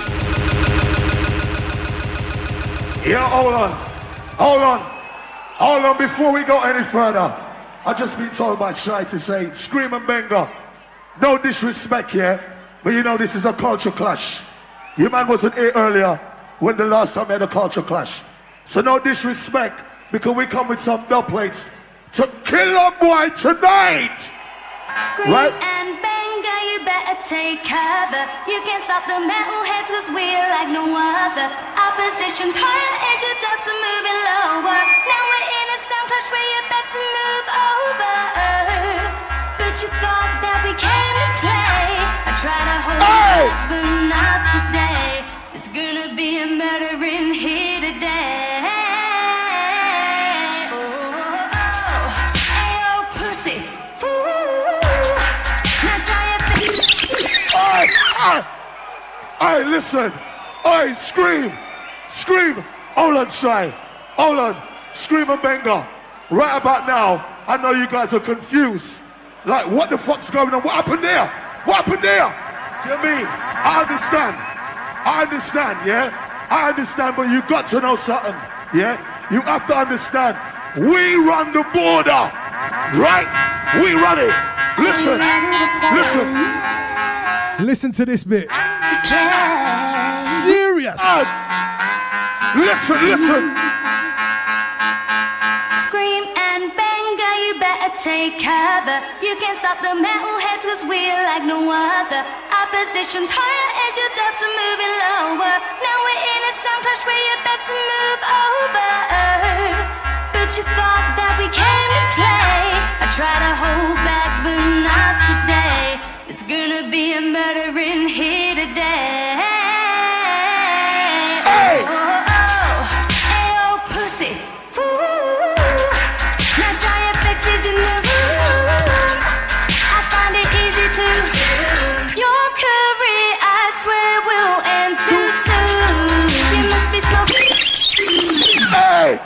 Yeah, hold on. Before we go any further, I've just been told by Shy to say, Scream and Benga. No disrespect here, but you know this is a culture clash. Your man wasn't here earlier when the last time we had a culture clash. So no disrespect, because we come with some dub plates to kill a boy tonight. Scream right? And Benga, you better take cover. You can't stop the metal heads, cause we're like no other. Opposition's higher, edge it up to moving lower. Now we're in a sound clash where you're about to move over. But you thought that we came to play. I try to hold it, but not today. It's gonna be a murdering here today. Aye, listen. Aye, scream. Hold on, Shy. Hold on. Scream and Benga. Right about now, I know you guys are confused. Like, what the fuck's going on? What happened there? Do you know what I mean? I understand, yeah? I understand, but you got to know something, yeah? You have to understand. We run the border, right? We run it. Listen to this bit. Serious. Listen. Scream and Benga, you better take cover. You can't stop the metal heads, cause we're like no other. Opposition's higher, edge you up to moving lower. Now we're in a sound clash where you're about to move over. But you thought that we came to play. I try to hold back, but not today. It's gonna be a murdering here today. Hey! Hey, oh, pussy. Fool. Now Shy FX is in the room. I find it easy to. Your career, I swear, will end too soon. You must be smoking. Hey!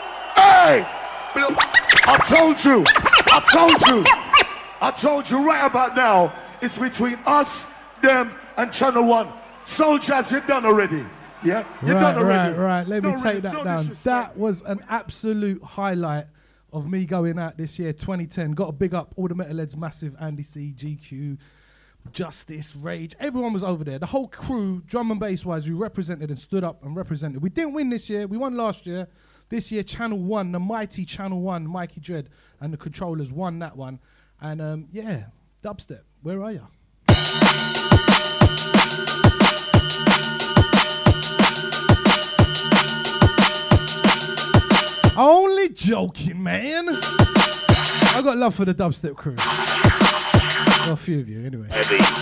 I told you right about now. It's between us, them, and Channel 1. Soul Jazz, you're done already. Yeah? You're done already. Right. Let me No take rips, that no down. disrespect. That was an absolute highlight of me going out this year, 2010. Got to big up all the Metalheads, Massive, Andy C, GQ, Justice, Rage. Everyone was over there. The whole crew, drum and bass wise, we represented and stood up and represented. We didn't win this year. We won last year. This year, Channel 1, the mighty Channel 1, Mikey Dread and the Controllers won that one. And yeah, dubstep, where are you? Only joking, man. I got love for the dubstep crew. Well, a few of you, anyway.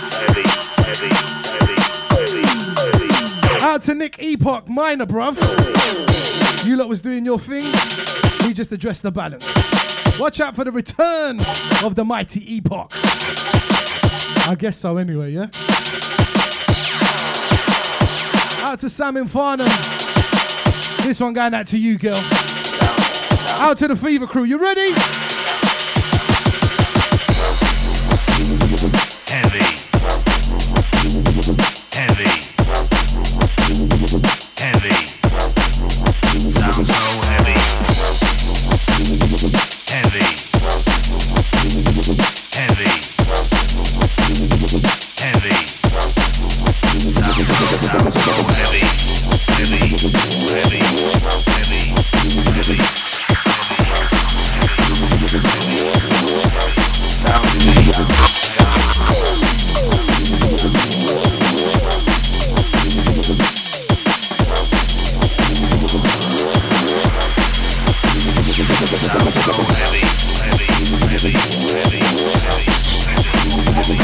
Out to Nick Epoch, minor, bruv. You lot was doing your thing. We just addressed the balance. Watch out for the return of the mighty Epoch. I guess so anyway, yeah? Out to Sam in Farnham. This one going out to you, girl. Out to the Fever Crew. You ready? Heavy. Heavy. Heavy. Sounds so heavy. Heavy. Heavy. Heavy. Sounds so heavy. Heavy. Heavy. Heavy. Heavy. Sounds so heavy, heavy, heavy, heavy, heavy,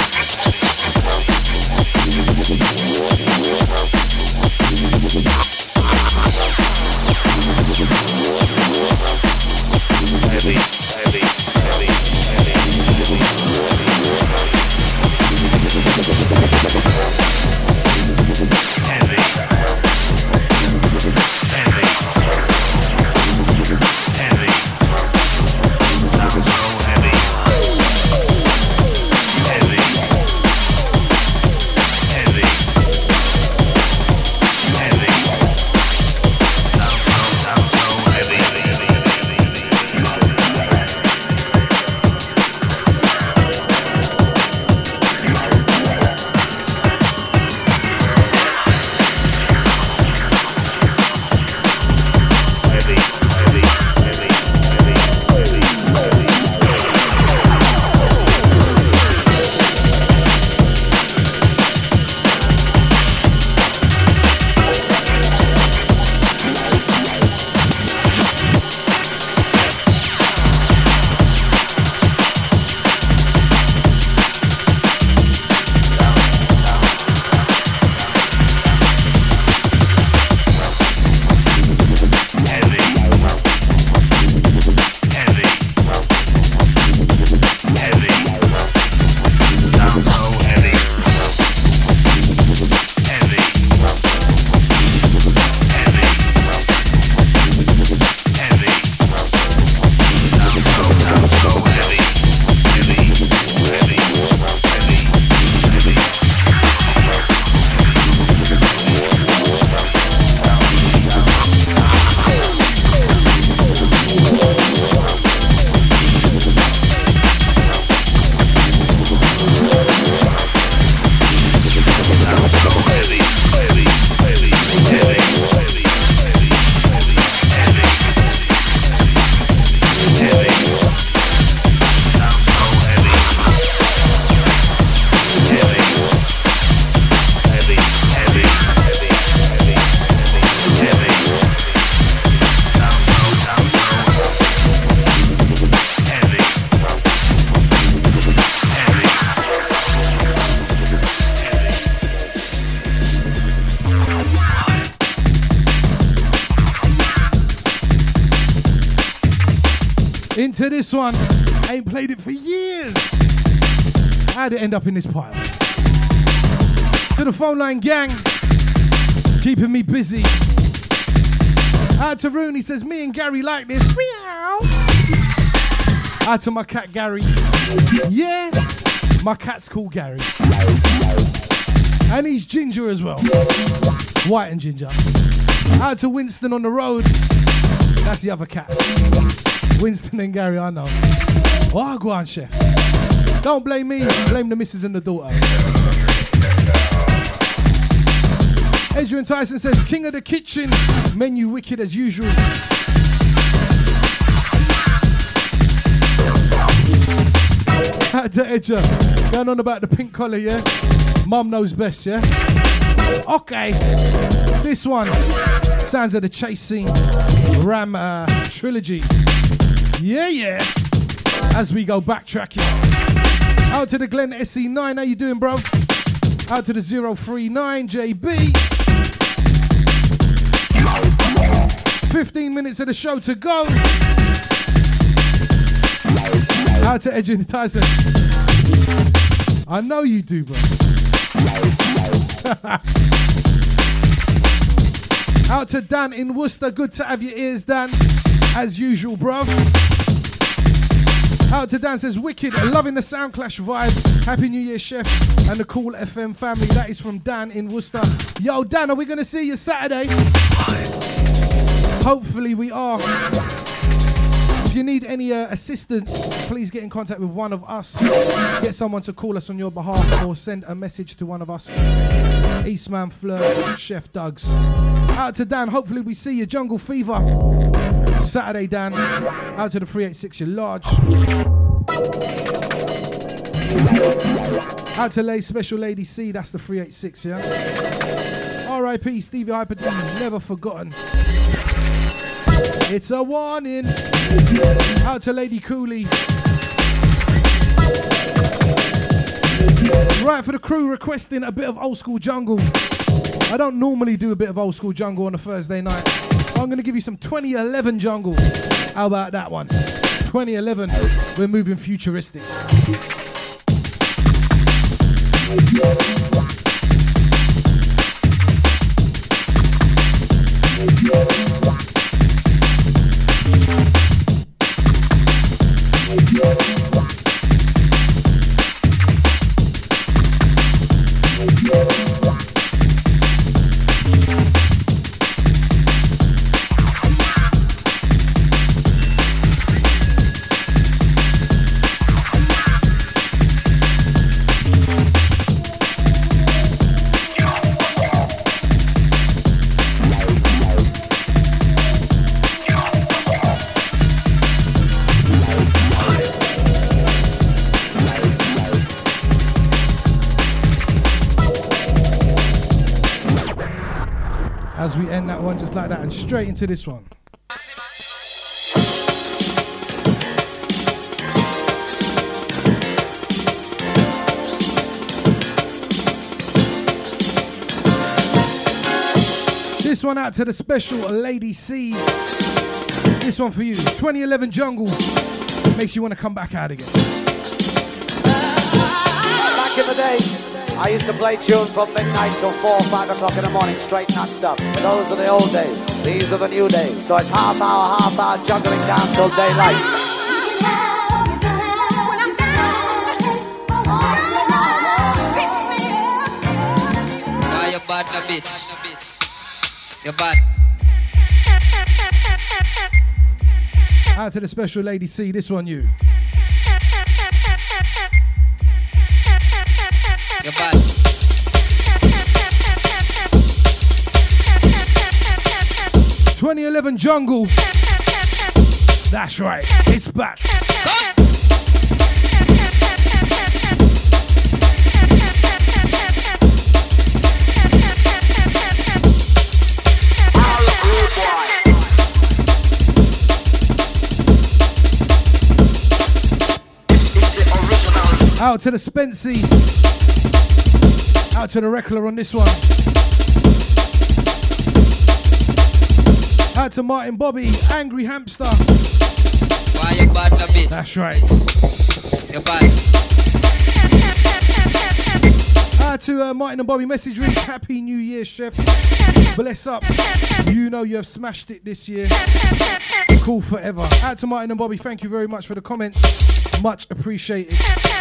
Into this one. I ain't played it for years. How'd it end up in this pile? To the phone line gang, keeping me busy. Out to Rooney, says me and Gary like this. Meow. Out to my cat Gary. Yeah, my cat's called Gary. And he's ginger as well. White and ginger. Out to Winston on the road. That's the other cat. Winston and Gary, I know. Oh, go on, chef. Don't blame me, blame the missus and the daughter. Adrian Tyson says, King of the Kitchen, menu wicked as usual. Out to Edger, going on about the pink collar, yeah? Mum knows best, yeah? Okay, this one, sounds of the chase scene, Ram trilogy. Yeah. As we go backtracking. Out to the Glen SE9, how you doing, bro? Out to the 039 JB. 15 minutes of the show to go. Out to Edging Tyson. I know you do, bro. Out to Dan in Worcester. Good to have your ears, Dan. As usual, bruv. Out to Dan says, wicked, loving the Sound Clash vibe. Happy New Year, Chef, and the Cool FM family. That is from Dan in Worcester. Yo, Dan, are we going to see you Saturday? Hopefully we are. If you need any assistance, please get in contact with one of us. Get someone to call us on your behalf or send a message to one of us. Eastman Fleur, Chef Doug's. Out to Dan, hopefully we see you. Jungle Fever. Saturday, Dan. Out to the 386, you're large. Out to Special Lady C, that's the 386, yeah? R.I.P. Stevie Hyper D, never forgotten. It's a warning. Out to Lady Cooley. Right, for the crew requesting a bit of old school jungle. I don't normally do a bit of old school jungle on a Thursday night. I'm going to give you some 2011 jungle. How about that one? 2011, we're moving futuristic. As we end that one just like that and straight into this one. This one out to the Special Lady C. This one for you. 2011 Jungle. Makes you want to come back out again. Back in the day, I used to play tunes from midnight till 4 or 5 o'clock in the morning, straight non-stop. Those are the old days. These are the new days. So it's half hour, juggling down till daylight. Now you're bad, the bitch. You're bad. Out to the Special Lady C. This one, you. You're bad. 2011 Jungle. That's right. It's back. Out to the Spency. Out to the Reckler on this one. Out to Martin Bobby, Angry Hamster. Why you bad, the bitch? That's right. You're bad. Out to Martin and Bobby message read. Happy New Year, Chef. Bless up. You know you have smashed it this year. Cool forever. Out to Martin and Bobby, thank you very much for the comments. Much appreciated.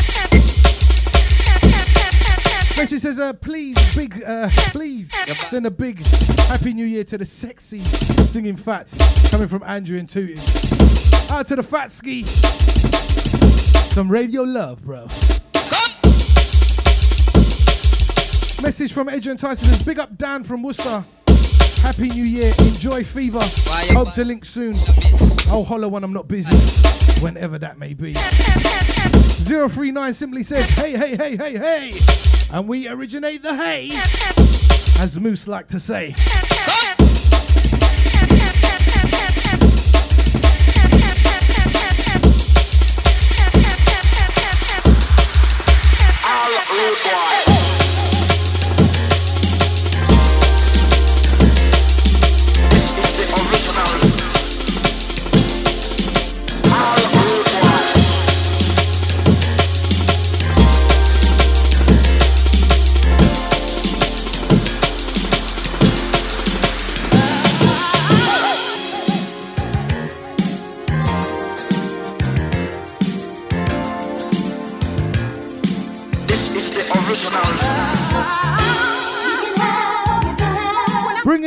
Message says, please send a big Happy New Year to the sexy singing Fats, coming from Andrew and Tooting. Out to the Fat Ski. Some radio love, bro. Message from Adrian Tyson says, big up Dan from Worcester. Happy New Year. Enjoy Fever. Hope to link soon. I'll holler when I'm not busy, whenever that may be. 039 simply says, hey, hey, hey, hey, hey. And we originate the hay, as Moose like to say.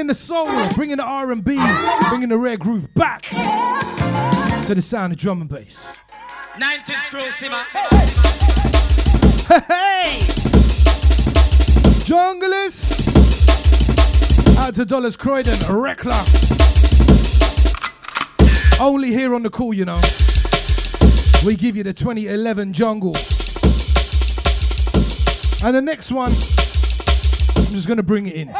Bringing the soul, bringing the R&B, bringing the rare groove back to the sound of drum and bass. 90s crew, Sima. Hey! Junglers! Out to Dollars Croydon, Rekla. Only here on the call, you know. We give you the 2011 jungle. And the next one, I'm just gonna bring it in.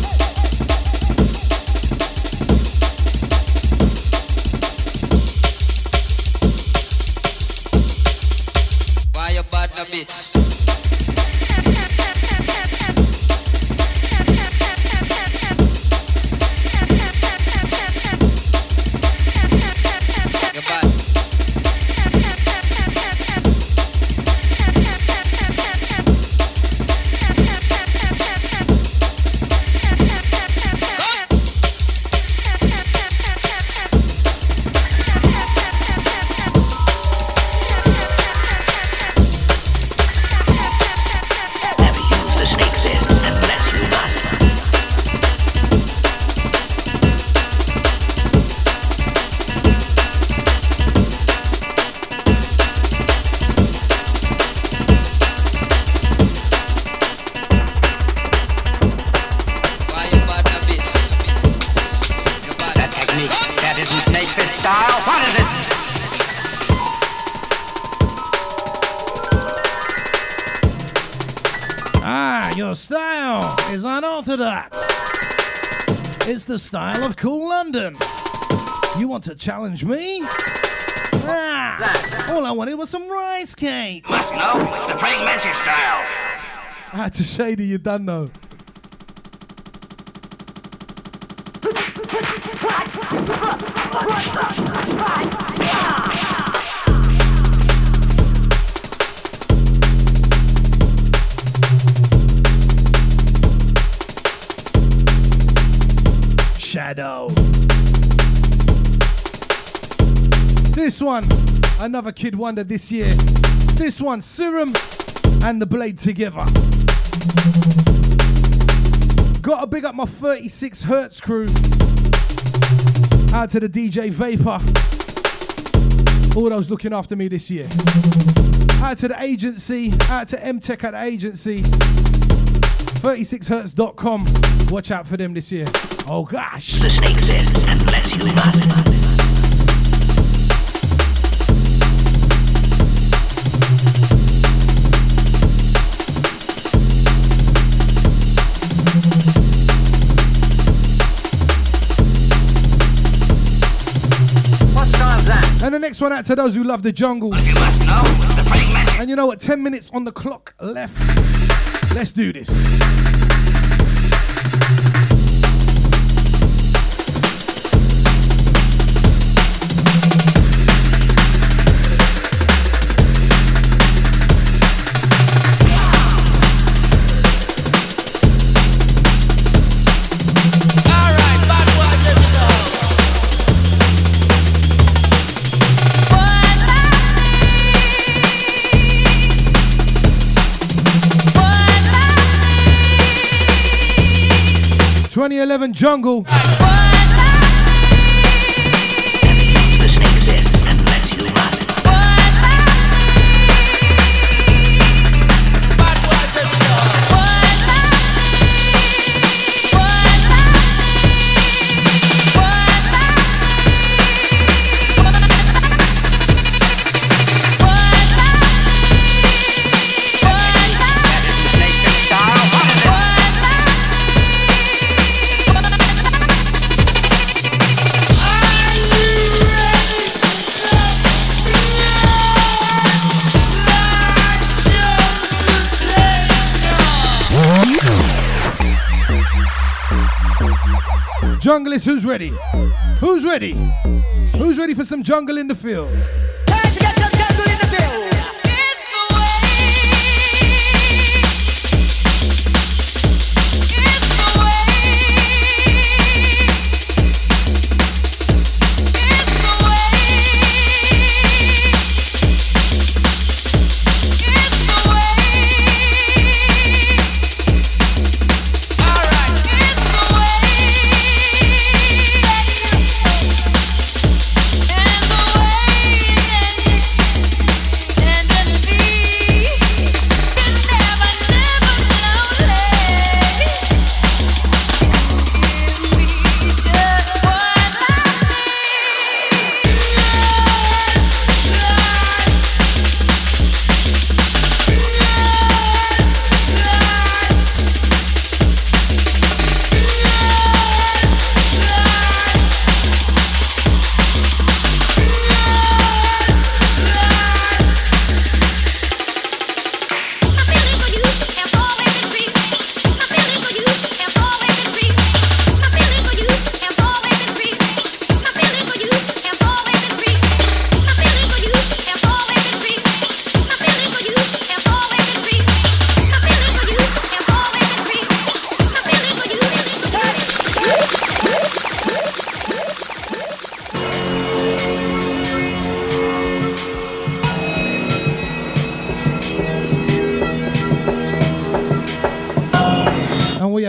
Why you bad a bitch? Your style is unorthodox. It's the style of Cool London. You want to challenge me? All I wanted was some rice cakes. Must know, it's the praying mantis style. I had to shady you done though. Shadow. This one, another Kid Wonder this year. This one, Serum and The Blade together. Gotta big up my 36 Hertz crew. Out to the DJ Vapor. All those looking after me this year. Out to the agency, out to M-Tech at the agency. 36hertz.com. Watch out for them this year. Oh gosh. The snake says, unless you must. And the next one out to those who love the jungle. You must know, the praying mantis. And you know what? 10 minutes on the clock left. Let's do this. '11 Jungle. Junglist, who's ready? Who's ready? Who's ready for some jungle in the field? Time to get some jungle in the field. Alright.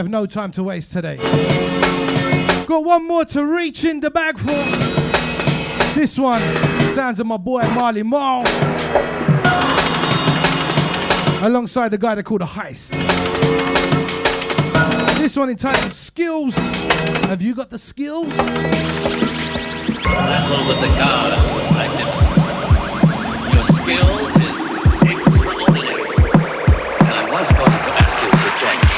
have no time to waste today. Got one more to reach in the bag for. This one, sounds of my boy Marley Marl, alongside the guy they call The Heist. This one entitled Skills. Have you got the skills? Battle with the gods was magnificent. Your skill is extraordinary. And I was going to ask you to join us.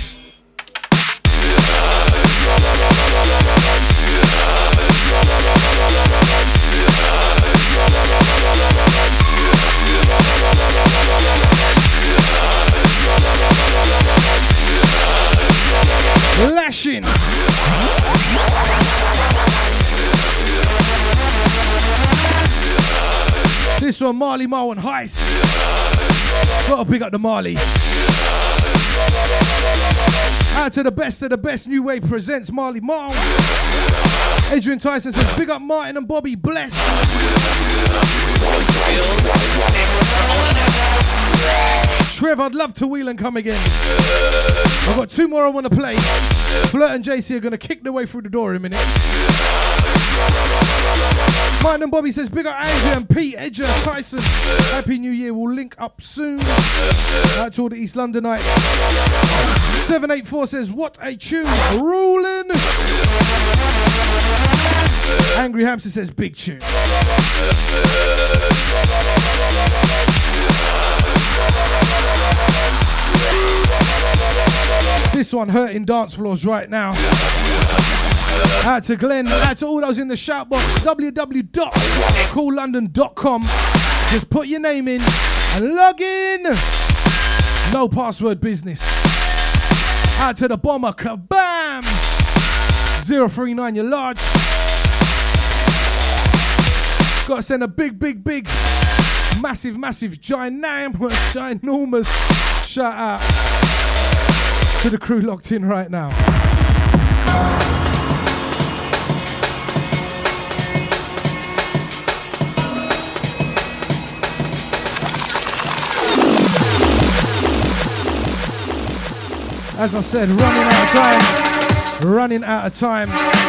Lashing. This one, Marley Marl and Heist. Gotta pick up the Marley. Out to the best of the best, New Wave presents Marley Marl. Adrian Tyson says, big up Martin and Bobby, bless. Trev, I'd love to wheel and come again. I've got two more I want to play. Flirt and JC are going to kick their way through the door in a minute. Martin and Bobby says, big up Andrew and Pete, Edger, Tyson. Happy New Year, we'll link up soon. Out to all the East Londonites. 784 says, what a tune, ruling. Angry Hamster says, big tune. This one hurting dance floors right now. Out to Glenn, out to all those in the shout box, www.coollondon.com. Just put your name in and log in. No password business. Out to the bomber, kabam! 039, you're large. Got to send a big, massive, ginormous shout out to the crew locked in right now. As I said, running out of time.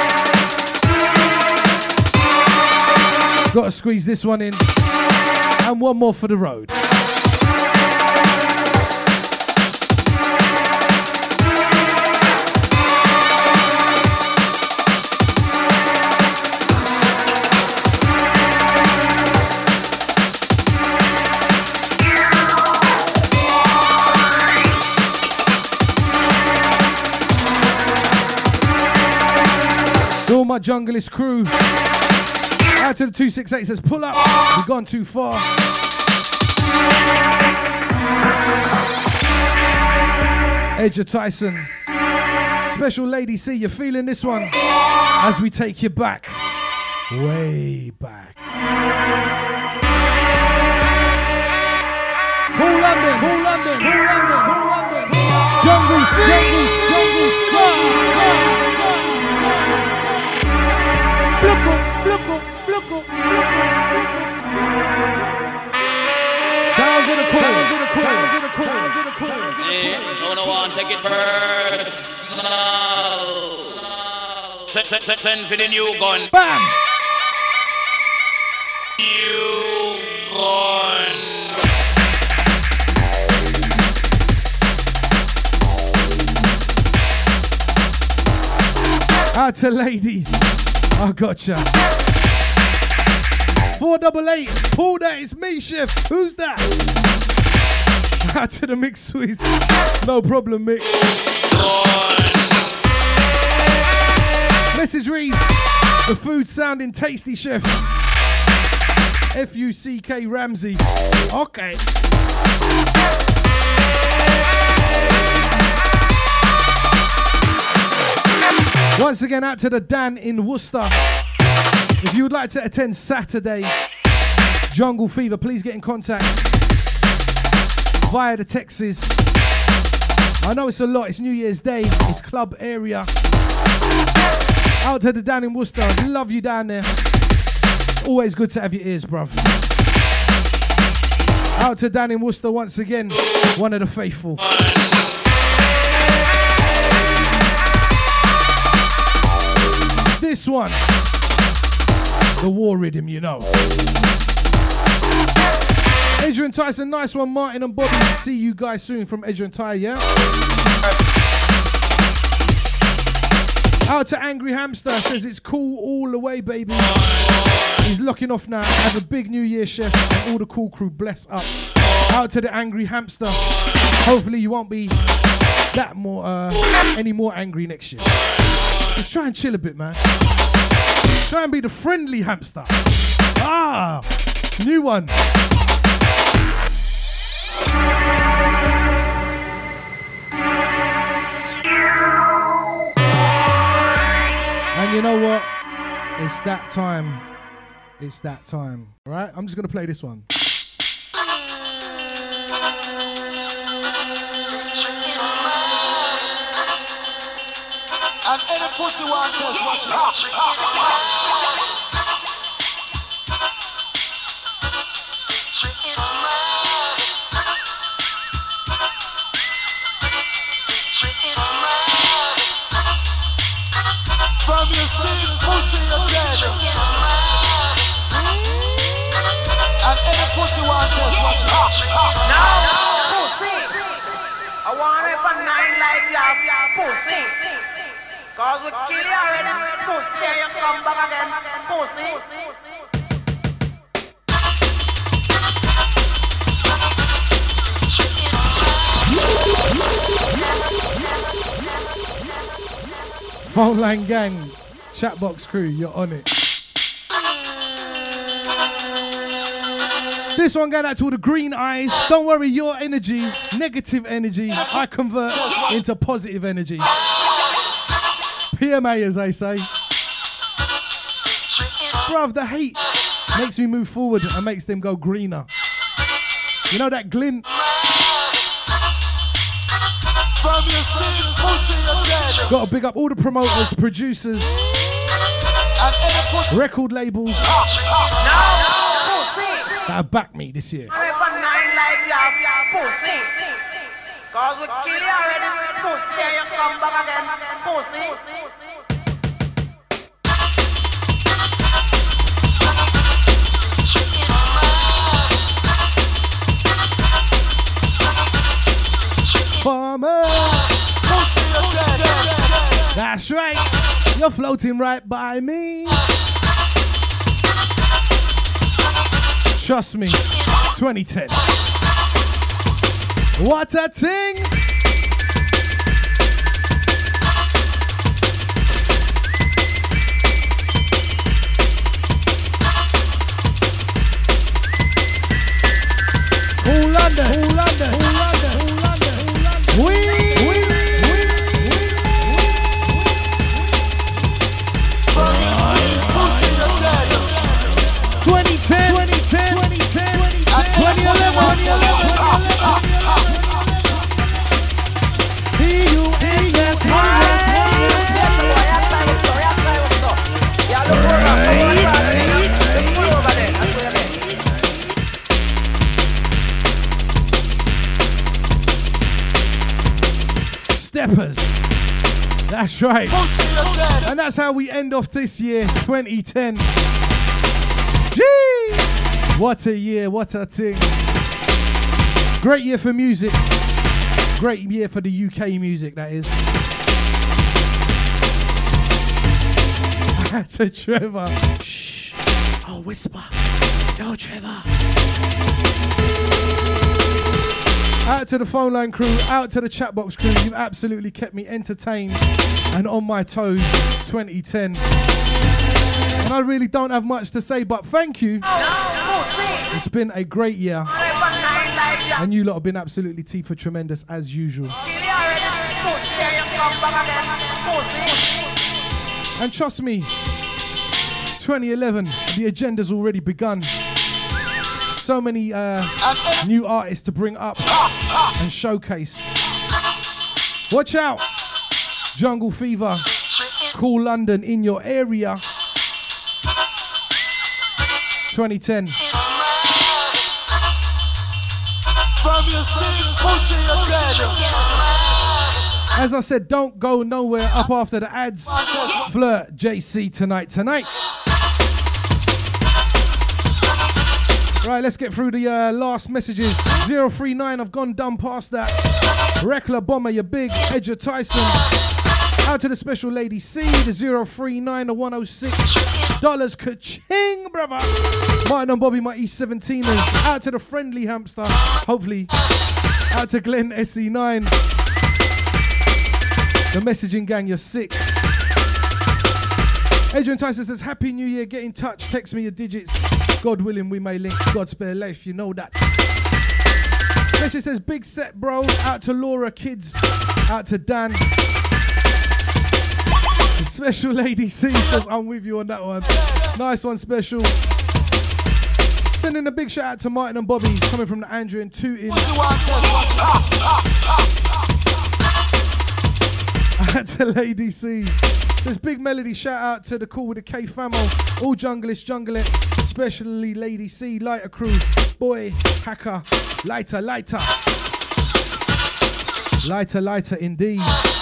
Got to squeeze this one in. And one more for the road. All my junglist crew. Out to the 268 says, pull up. We've gone too far. Edger Tyson. Special Lady C, you're feeling this one as we take you back. Way back. Cool London. Jungle. Sounds in the cool. So no one take it first. Send for the new gun. Bam! New gun. Out to Lady. I gotcha. 488. Pull that. It's me, Chef. Who's that? Out to the Mix Swiss. No problem, Mick. Message reads, the food sounding tasty, Chef. F-U-C-K Ramsey. Okay. Once again, out to the Dan in Worcester. If you would like to attend Saturday Jungle Fever, please get in contact via the Texas. I know it's a lot. It's New Year's Day. It's club area. Out to the Dan in Worcester. Love you down there. Always good to have your ears, bruv. Out to Dan in Worcester once again. One of the faithful. This one, the war rhythm, you know. Adrian Tyson, nice one. Martin and Bobby, see you guys soon from Adrian Ty, yeah? Out to Angry Hamster, says it's cool all the way, baby. He's locking off now. Have a big New Year, chef, and all the cool crew. Bless up. Out to the Angry Hamster. Hopefully you won't be that more, any more angry next year. Just try and chill a bit, man. Try and be the friendly hamster. Ah, new one. And you know what? It's that time. It's that time. All right? I'm just going to play this one. And any pussy want this, watch it. From your seat, pussy, you're dead. And any pussy want this, watch it. Now, pussy, I want it for 9 like that, pussy. Cause we kill you already, pussy, and you come back again, pussy. Phone line gang, chatbox crew, you're on it. This one going out to all the green eyes. Don't worry, your energy, negative energy, I convert into positive energy. PMA, as they say. Bruv, the hate makes me move forward and makes them go greener. You know that glint? Gotta big up all the promoters, producers, record labels that have backed me this year. Cause we kill you already, pussy, and you come back again, pussy. Farmer, that's right, you're floating right by me. Trust me, 2010. What a thing! Cool London, cool London, cool London, cool London, cool London. 2010, 2010, 2010, 2011. Steppers. That's right. And that's how we end off this year, 2010. Gee! What a year, what a thing. Great year for music. Great year for the UK music, that is. To Trevor. Shh. I'll whisper. Yo, Trevor. Out to the phone line crew, out to the chat box crew. You've absolutely kept me entertained and on my toes 2010. And I really don't have much to say, but thank you. It's been a great year. And you lot have been absolutely Tifa tremendous as usual. And trust me, 2011, the agenda's already begun. So many new artists to bring up and showcase. Watch out! Jungle Fever, Cool London in your area. 2010. From your seat, pussy, you're dead. As I said, don't go nowhere up after the ads. Flirt JC tonight. Right, let's get through the last messages. 039, I've gone done past that. Rekla Bomber, you're big. Edger Tyson. Out to the special lady C, the 039, the 106. Dollars ka-ching, brother. Martin and Bobby, my E17ers. Out to the friendly hamster. Hopefully. Out to Glenn SE9. The messaging gang, you're sick. Adrian Tyson says, Happy New Year, get in touch, text me your digits. God willing, we may link. God spare life, you know that. Message says, big set, bro. Out to Laura, kids. Out to Dan. Special Lady C says, I'm with you on that one. Nice one, Special. Sending a big shout out to Martin and Bobby, coming from the Andrew and Tooting. Out to Lady C. There's big melody shout out to the Cool with the K famo. All junglists jungle it. Especially Lady C, Lighter Crew, Boy, Hacker, Lighter. Lighter indeed.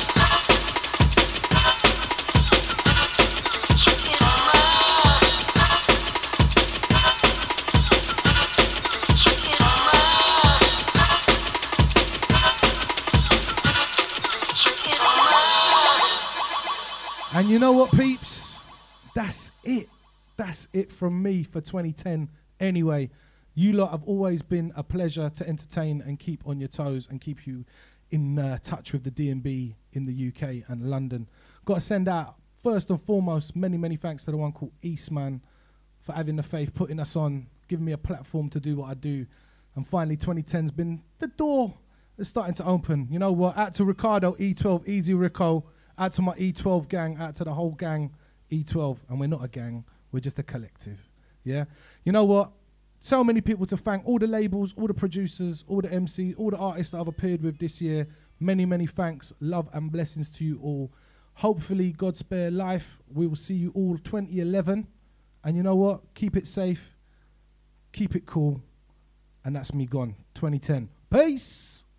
And you know what, peeps? That's it. That's it from me for 2010. Anyway, you lot have always been a pleasure to entertain and keep on your toes and keep you in touch with the D&B in the UK and London. Got to send out, first and foremost, many thanks to the one called Eastman for having the faith, putting us on, giving me a platform to do what I do. And finally, 2010's been the door that's starting to open. You know what? Out to Ricardo, E12, Easy Rico. Out to my E12 gang, out to the whole gang, E12. And we're not a gang, we're just a collective. Yeah? You know what? So many people to thank. All the labels, all the producers, all the MCs, all the artists that I've appeared with this year. Many thanks. Love and blessings to you all. Hopefully, God spare life. We will see you all 2011. And you know what? Keep it safe. Keep it cool. And that's me gone. 2010. Peace.